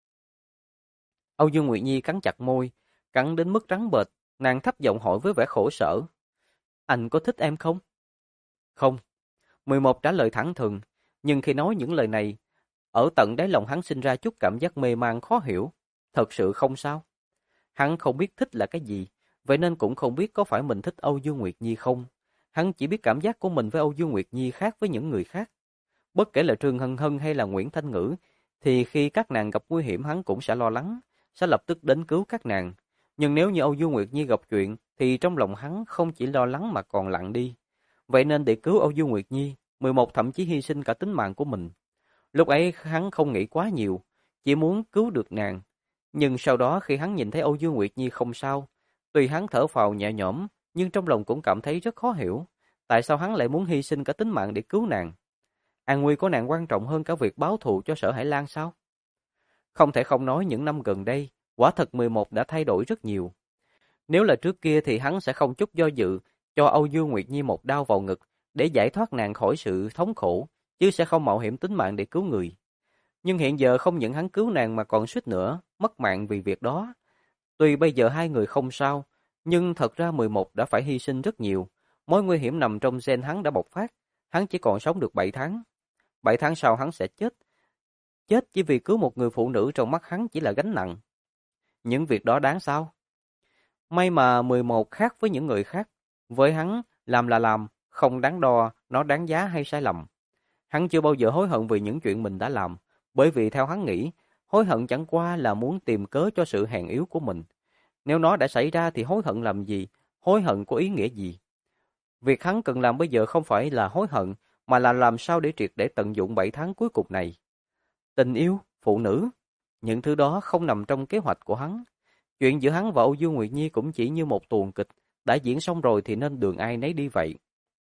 Âu Dương Nguyệt Nhi cắn chặt môi, cắn đến mức trắng bệch, nàng thấp giọng hỏi với vẻ khổ sở. Anh có thích em không? Không. 11 trả lời thẳng thừng, nhưng khi nói những lời này, ở tận đáy lòng hắn sinh ra chút cảm giác mê man khó hiểu. Thật sự không sao. Hắn không biết thích là cái gì, vậy nên cũng không biết có phải mình thích Âu Dương Nguyệt Nhi không. Hắn chỉ biết cảm giác của mình với Âu Dương Nguyệt Nhi khác với những người khác. Bất kể là Trương Hân Hân hay là Nguyễn Thanh Ngữ, thì khi các nàng gặp nguy hiểm hắn cũng sẽ lo lắng, sẽ lập tức đến cứu các nàng. Nhưng nếu như Âu Dương Nguyệt Nhi gặp chuyện, thì trong lòng hắn không chỉ lo lắng mà còn lặng đi. Vậy nên để cứu Âu Dương Nguyệt Nhi, 11 thậm chí hy sinh cả tính mạng của mình. Lúc ấy hắn không nghĩ quá nhiều, chỉ muốn cứu được nàng. Nhưng sau đó khi hắn nhìn thấy Âu Dương Nguyệt Nhi không sao, tuy hắn thở phào nhẹ nhõm, nhưng trong lòng cũng cảm thấy rất khó hiểu. Tại sao hắn lại muốn hy sinh cả tính mạng để cứu nàng? An nguy của nàng quan trọng hơn cả việc báo thù cho Sở Hải Lan sao? Không thể không nói những năm gần đây, quả thật 11 đã thay đổi rất nhiều. Nếu là trước kia thì hắn sẽ không chút do dự, cho Âu Dương Nguyệt Nhi một đao vào ngực để giải thoát nàng khỏi sự thống khổ, chứ sẽ không mạo hiểm tính mạng để cứu người. Nhưng hiện giờ không những hắn cứu nàng mà còn suýt nữa mất mạng vì việc đó. Tuy bây giờ hai người không sao, nhưng thật ra 11 đã phải hy sinh rất nhiều. Mối nguy hiểm nằm trong gen hắn đã bộc phát, hắn chỉ còn sống được 7 tháng. 7 tháng sau hắn sẽ chết. Chết chỉ vì cứu một người phụ nữ trong mắt hắn chỉ là gánh nặng. Những việc đó đáng sao? May mà 11 khác với những người khác. Với hắn, làm là làm, không đáng đo, nó đáng giá hay sai lầm. Hắn chưa bao giờ hối hận vì những chuyện mình đã làm, bởi vì theo hắn nghĩ, hối hận chẳng qua là muốn tìm cớ cho sự hèn yếu của mình. Nếu nó đã xảy ra thì hối hận làm gì, hối hận có ý nghĩa gì? Việc hắn cần làm bây giờ không phải là hối hận, mà là làm sao để triệt để tận dụng 7 tháng cuối cùng này. Tình yêu, phụ nữ, những thứ đó không nằm trong kế hoạch của hắn. Chuyện giữa hắn và Âu Dương Nguyệt Nhi cũng chỉ như một tuồng kịch, đã diễn xong rồi thì nên đường ai nấy đi vậy.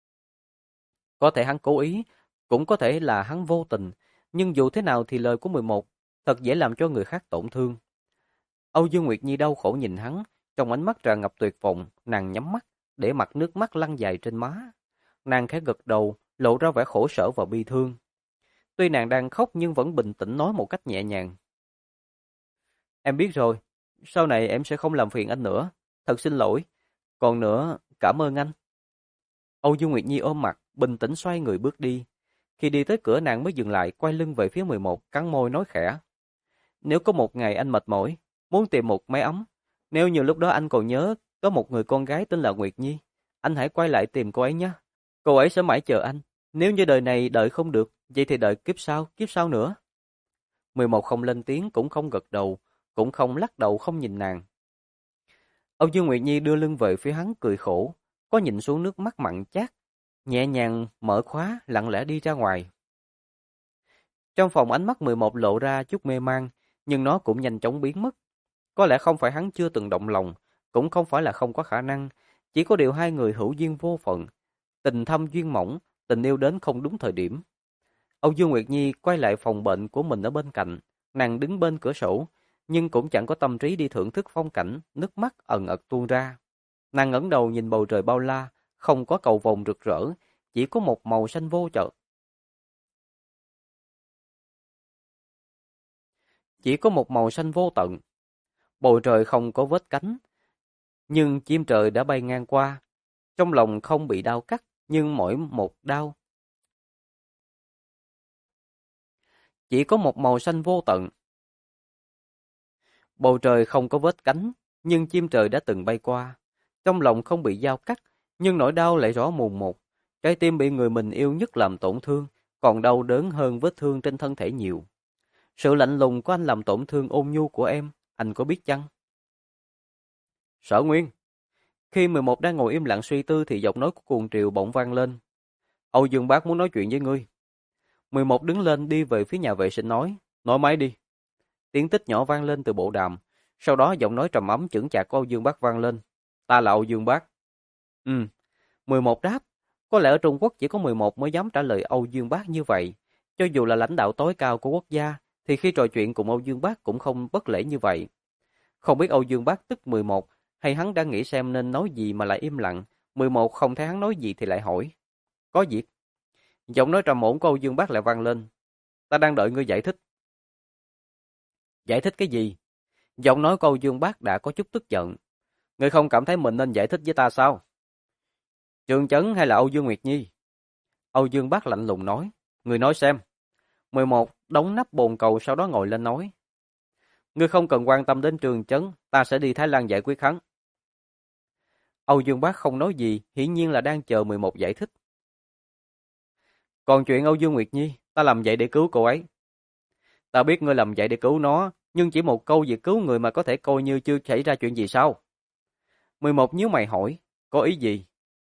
Có thể hắn cố ý, cũng có thể là hắn vô tình, nhưng dù thế nào thì lời của 11 thật dễ làm cho người khác tổn thương. Âu Dương Nguyệt Nhi đau khổ nhìn hắn, trong ánh mắt tràn ngập tuyệt vọng, nàng nhắm mắt, để mặt nước mắt lăn dài trên má. Nàng khẽ gật đầu, lộ ra vẻ khổ sở và bi thương. Tuy nàng đang khóc nhưng vẫn bình tĩnh nói một cách nhẹ nhàng. Em biết rồi, sau này em sẽ không làm phiền anh nữa. Thật xin lỗi. Còn nữa, cảm ơn anh. Âu Dương Nguyệt Nhi ôm mặt, bình tĩnh xoay người bước đi. Khi đi tới cửa nàng mới dừng lại, quay lưng về phía 11, cắn môi nói khẽ. Nếu có một ngày anh mệt mỏi, muốn tìm một mái ấm, nếu như lúc đó anh còn nhớ có một người con gái tên là Nguyệt Nhi, anh hãy quay lại tìm cô ấy nhé. Cô ấy sẽ mãi chờ anh. Nếu như đời này đợi không được, vậy thì đợi kiếp sau nữa. 11 không lên tiếng, cũng không gật đầu, cũng không lắc đầu không nhìn nàng. Âu Dương Nguyệt Nhi đưa lưng về phía hắn cười khổ, có nhìn xuống nước mắt mặn chát, nhẹ nhàng mở khóa, lặng lẽ đi ra ngoài. Trong phòng ánh mắt 11 lộ ra chút mê man, nhưng nó cũng nhanh chóng biến mất. Có lẽ không phải hắn chưa từng động lòng, cũng không phải là không có khả năng, chỉ có điều hai người hữu duyên vô phận, tình thâm duyên mỏng, tình yêu đến không đúng thời điểm. Âu Dương Nguyệt Nhi quay lại phòng bệnh của mình ở bên cạnh, nàng đứng bên cửa sổ, nhưng cũng chẳng có tâm trí đi thưởng thức phong cảnh, nước mắt ẩn ật tuôn ra. Nàng ngẩng đầu nhìn bầu trời bao la, không có cầu vồng rực rỡ, chỉ có một màu xanh vô chợ. Chỉ có một màu xanh vô tận. Bầu trời không có vết cánh, nhưng chim trời đã bay ngang qua. Trong lòng không bị đau cắt, nhưng mỗi một đau. Chỉ có một màu xanh vô tận. Bầu trời không có vết cánh, nhưng chim trời đã từng bay qua. Trong lòng không bị dao cắt, nhưng nỗi đau lại rõ mồn một. Trái tim bị người mình yêu nhất làm tổn thương, còn đau đớn hơn vết thương trên thân thể nhiều. Sự lạnh lùng của anh làm tổn thương ôn nhu của em, anh có biết chăng? Sở Nguyên. Khi 11 đang ngồi im lặng suy tư thì giọng nói của Cuồng Triều bỗng vang lên. Âu Dương Bác muốn nói chuyện với ngươi. 11 đứng lên đi về phía nhà vệ sinh nói máy đi. Tiếng tích nhỏ vang lên từ bộ đàm, sau đó giọng nói trầm ấm chững chạc của Âu Dương Bác vang lên. Ta là Âu Dương Bác. 11 đáp. Có lẽ ở Trung Quốc chỉ có 11 mới dám trả lời Âu Dương Bác như vậy. Cho dù là lãnh đạo tối cao của quốc gia, thì khi trò chuyện cùng Âu Dương Bác cũng không bất lễ như vậy. Không biết Âu Dương Bác tức 11, hay hắn đang nghĩ xem nên nói gì mà lại im lặng. 11 không thấy hắn nói gì thì lại hỏi. Có việc. Giọng nói trầm ổn của Âu Dương Bác lại vang lên. Ta đang đợi ngươi giải thích. Giải thích cái gì? Giọng nói của Âu Dương Bác đã có chút tức giận. Ngươi không cảm thấy mình nên giải thích với ta sao? Trương Chấn hay là Âu Dương Nguyệt Nhi? Âu Dương Bác lạnh lùng nói. Ngươi nói xem. 11 đóng nắp bồn cầu sau đó ngồi lên nói. Ngươi không cần quan tâm đến Trương Chấn, ta sẽ đi Thái Lan giải quyết hắn. Âu Dương Bác không nói gì, hiển nhiên là đang chờ 11 giải thích. Còn chuyện Âu Dương Nguyệt Nhi, ta làm vậy để cứu cô ấy. Ta biết ngươi làm vậy để cứu nó, nhưng chỉ một câu việc cứu người mà có thể coi như chưa xảy ra chuyện gì sao? 11 nhíu mày hỏi, có ý gì?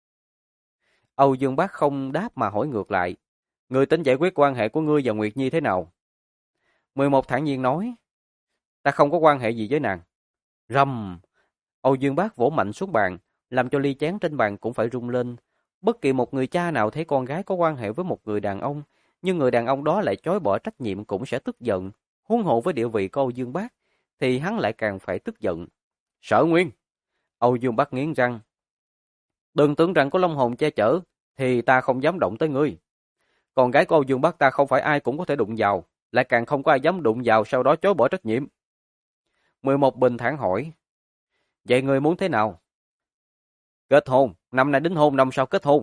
Âu Dương Bác không đáp mà hỏi ngược lại. Ngươi tính giải quyết quan hệ của ngươi và Nguyệt Nhi thế nào? 11 thản nhiên nói, ta không có quan hệ gì với nàng. Rầm! Âu Dương Bác vỗ mạnh xuống bàn, làm cho ly chén trên bàn cũng phải rung lên. Bất kỳ một người cha nào thấy con gái có quan hệ với một người đàn ông, nhưng người đàn ông đó lại chối bỏ trách nhiệm cũng sẽ tức giận. Huống hộ với địa vị của Âu Dương Bác, thì hắn lại càng phải tức giận. Sở Nguyên! Âu Dương Bác nghiến răng. Đừng tưởng rằng có long hồn che chở, thì ta không dám động tới ngươi. Con gái của Âu Dương Bác ta không phải ai cũng có thể đụng vào, lại càng không có ai dám đụng vào sau đó chối bỏ trách nhiệm. 11 bình thản hỏi. Vậy ngươi muốn thế nào? Kết hôn, năm nay đính hôn, năm sau kết hôn.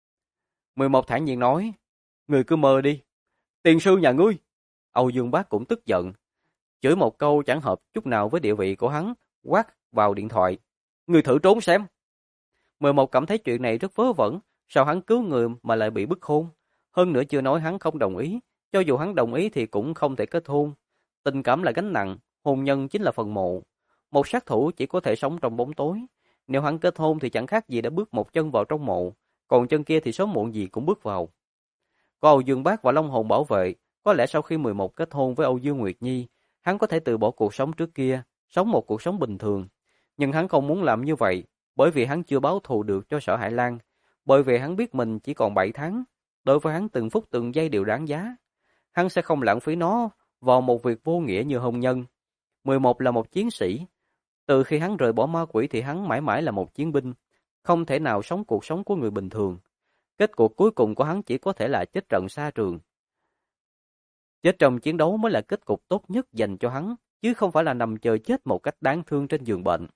11 thản nhiên nói, ngươi cứ mơ đi. Tiền sư nhà ngươi. Âu Dương Bác cũng tức giận, chửi một câu chẳng hợp chút nào với địa vị của hắn, quát vào điện thoại. Ngươi thử trốn xem. 11 cảm thấy chuyện này rất vớ vẩn, sao hắn cứu người mà lại bị bức hôn? Hơn nữa chưa nói hắn không đồng ý, cho dù hắn đồng ý thì cũng không thể kết hôn. Tình cảm là gánh nặng, hôn nhân chính là phần mộ. Một sát thủ chỉ có thể sống trong bóng tối. Nếu hắn kết hôn thì chẳng khác gì đã bước một chân vào trong mộ, còn chân kia thì sớm muộn gì cũng bước vào. Có Âu Dương Bác và Long Hồn bảo vệ, có lẽ sau khi 11 kết hôn với Âu Dương Nguyệt Nhi, hắn có thể từ bỏ cuộc sống trước kia, sống một cuộc sống bình thường. Nhưng hắn không muốn làm như vậy, bởi vì hắn chưa báo thù được cho Sở Hải Lan, bởi vì hắn biết mình chỉ còn 7 tháng, đối với hắn từng phút từng giây đều đáng giá. Hắn sẽ không lãng phí nó vào một việc vô nghĩa như hôn nhân. 11 là một chiến sĩ. Từ khi hắn rời bỏ ma quỷ thì hắn mãi mãi là một chiến binh, không thể nào sống cuộc sống của người bình thường. Kết cục cuối cùng của hắn chỉ có thể là chết trận xa trường. Chết trong chiến đấu mới là kết cục tốt nhất dành cho hắn, chứ không phải là nằm chờ chết một cách đáng thương trên giường bệnh.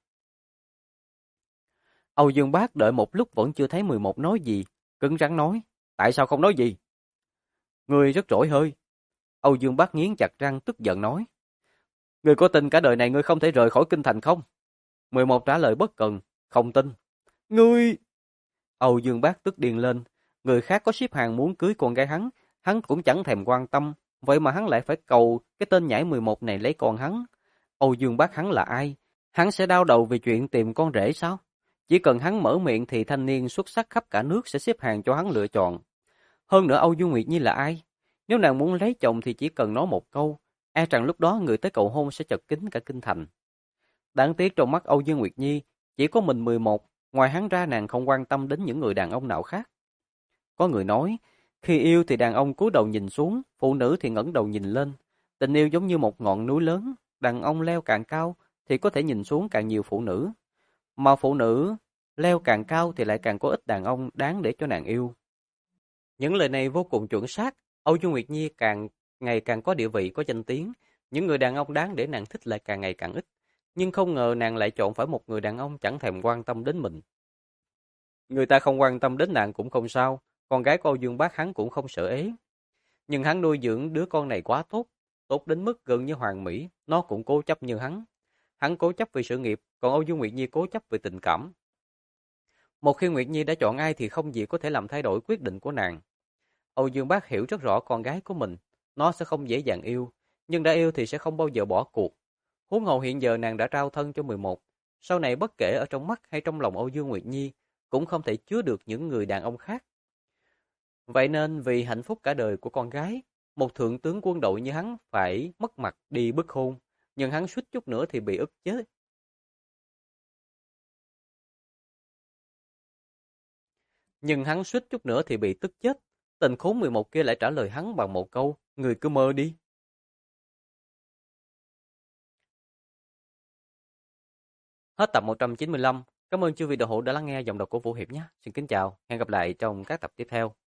Âu Dương Bác đợi một lúc vẫn chưa thấy 11 nói gì, cứng rắn nói, tại sao không nói gì? Ngươi rất trỗi hơi. Âu Dương Bác nghiến chặt răng tức giận nói, ngươi có tin cả đời này ngươi không thể rời khỏi kinh thành không? 11 trả lời bất cần, không tin. Ngươi... Âu Dương Bác tức điên lên, người khác có ship hàng muốn cưới con gái hắn cũng chẳng thèm quan tâm, vậy mà hắn lại phải cầu cái tên nhãi 11 này lấy con hắn. Âu Dương Bác hắn là ai? Hắn sẽ đau đầu vì chuyện tìm con rể sao? Chỉ cần hắn mở miệng thì thanh niên xuất sắc khắp cả nước sẽ xếp hàng cho hắn lựa chọn. Hơn nữa Âu Dương Nguyệt Nhi là ai? Nếu nàng muốn lấy chồng thì chỉ cần nói một câu, e rằng lúc đó người tới cầu hôn sẽ chật kín cả kinh thành. Đáng tiếc trong mắt Âu Dương Nguyệt Nhi, chỉ có mình 11, ngoài hắn ra nàng không quan tâm đến những người đàn ông nào khác. Có người nói, khi yêu thì đàn ông cúi đầu nhìn xuống, phụ nữ thì ngẩng đầu nhìn lên. Tình yêu giống như một ngọn núi lớn, đàn ông leo càng cao thì có thể nhìn xuống càng nhiều phụ nữ. Mà phụ nữ leo càng cao thì lại càng có ít đàn ông đáng để cho nàng yêu. Những lời này vô cùng chuẩn xác, Âu Dương Nguyệt Nhi ngày càng có địa vị có danh tiếng, những người đàn ông đáng để nàng thích lại càng ngày càng ít. Nhưng không ngờ nàng lại chọn phải một người đàn ông chẳng thèm quan tâm đến mình. Người ta không quan tâm đến nàng cũng không sao, con gái của Âu Dương Bác hắn cũng không sợ ế. Nhưng hắn nuôi dưỡng đứa con này quá tốt, tốt đến mức gần như hoàn mỹ, nó cũng cố chấp như hắn. Hắn cố chấp vì sự nghiệp, còn Âu Dương Nguyệt Nhi cố chấp vì tình cảm. Một khi Nguyệt Nhi đã chọn ai thì không gì có thể làm thay đổi quyết định của nàng. Âu Dương Bác hiểu rất rõ con gái của mình, nó sẽ không dễ dàng yêu, nhưng đã yêu thì sẽ không bao giờ bỏ cuộc. Huống hồ hiện giờ nàng đã trao thân cho 11, sau này bất kể ở trong mắt hay trong lòng Âu Dương Nguyệt Nhi, cũng không thể chứa được những người đàn ông khác. Vậy nên vì hạnh phúc cả đời của con gái, một thượng tướng quân đội như hắn phải mất mặt đi bức hôn, nhưng hắn suýt chút nữa thì bị ức chế. Nhưng hắn suýt chút nữa thì bị tức chết. Tên khốn 11 kia lại trả lời hắn bằng một câu, người cứ mơ đi. Hết tập 195. Cảm ơn chư vị đạo hữu đã lắng nghe giọng đọc của Vũ Hiệp nhé. Xin kính chào, hẹn gặp lại trong các tập tiếp theo.